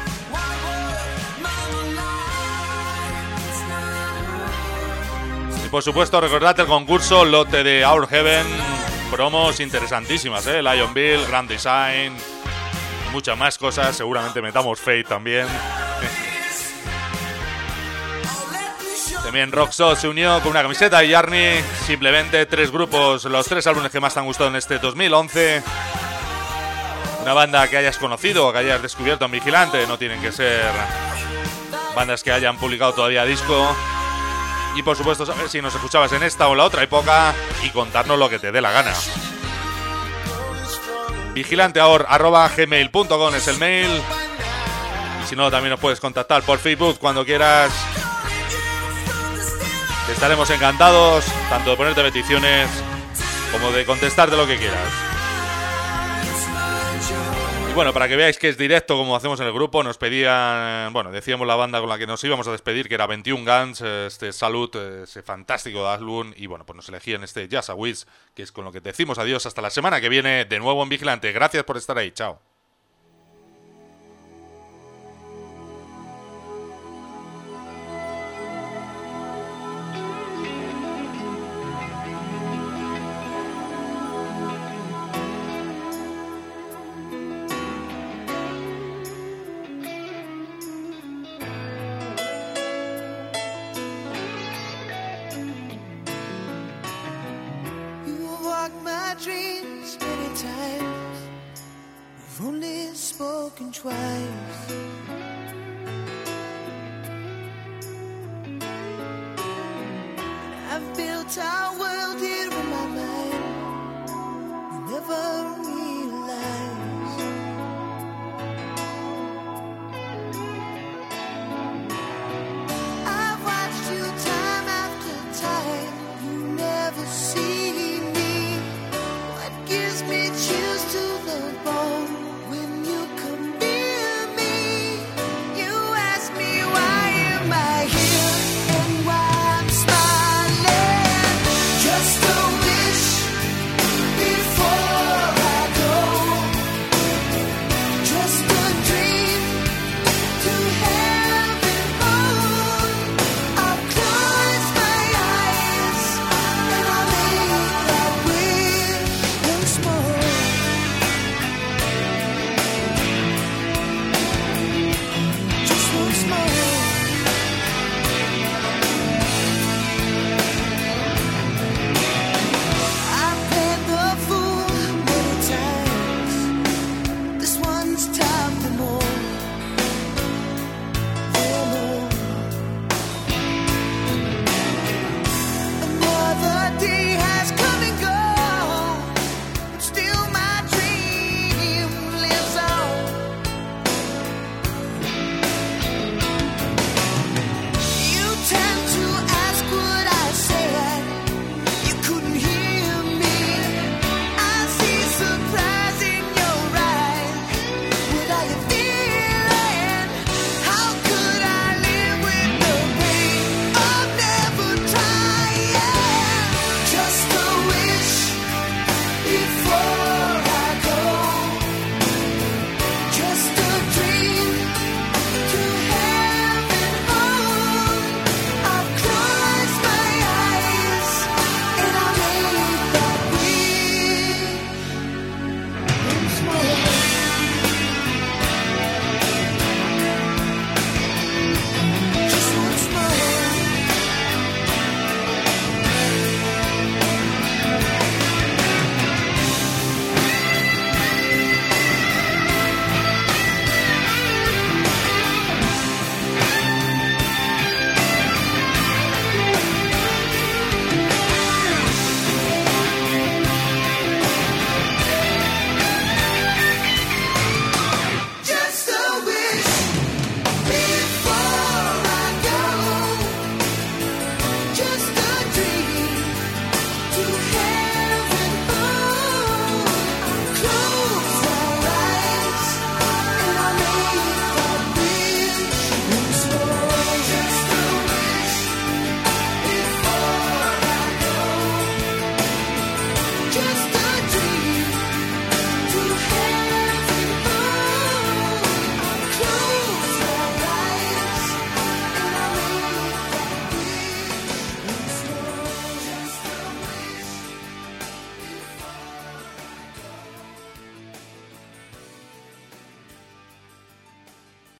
S3: Y por supuesto, recordad el concurso, lote de Our Heaven, promos interesantísimas, Lion Bill, Grand Design, muchas más cosas, seguramente metamos Fate también. También Roxo se unió con una camiseta de Yarny. Simplemente 3 grupos, los 3 álbumes que más te han gustado en este 2011. Una banda que hayas conocido o que hayas descubierto en Vigilante. No tienen que ser bandas que hayan publicado todavía disco. Y por supuesto saber si nos escuchabas en esta o en la otra época y contarnos lo que te dé la gana. vigilanteahor@gmail.com es el mail. Y si no, también nos puedes contactar por Facebook cuando quieras. Estaremos encantados tanto de ponerte peticiones como de contestarte lo que quieras. Y bueno, para que veáis que es directo como hacemos en el grupo, nos pedían, bueno, decíamos la banda con la que nos íbamos a despedir, que era 21 Guns, este Salud, ese fantástico álbum, y bueno, pues nos elegían este Just a Wish, que es con lo que te decimos adiós hasta la semana que viene de nuevo en Vigilante. Gracias por estar ahí, chao.
S6: Dreams many times, we've only spoken twice. I've built our world here in my mind. You never realized. I've watched you time after time. You never see me. Gives me chills to the bone.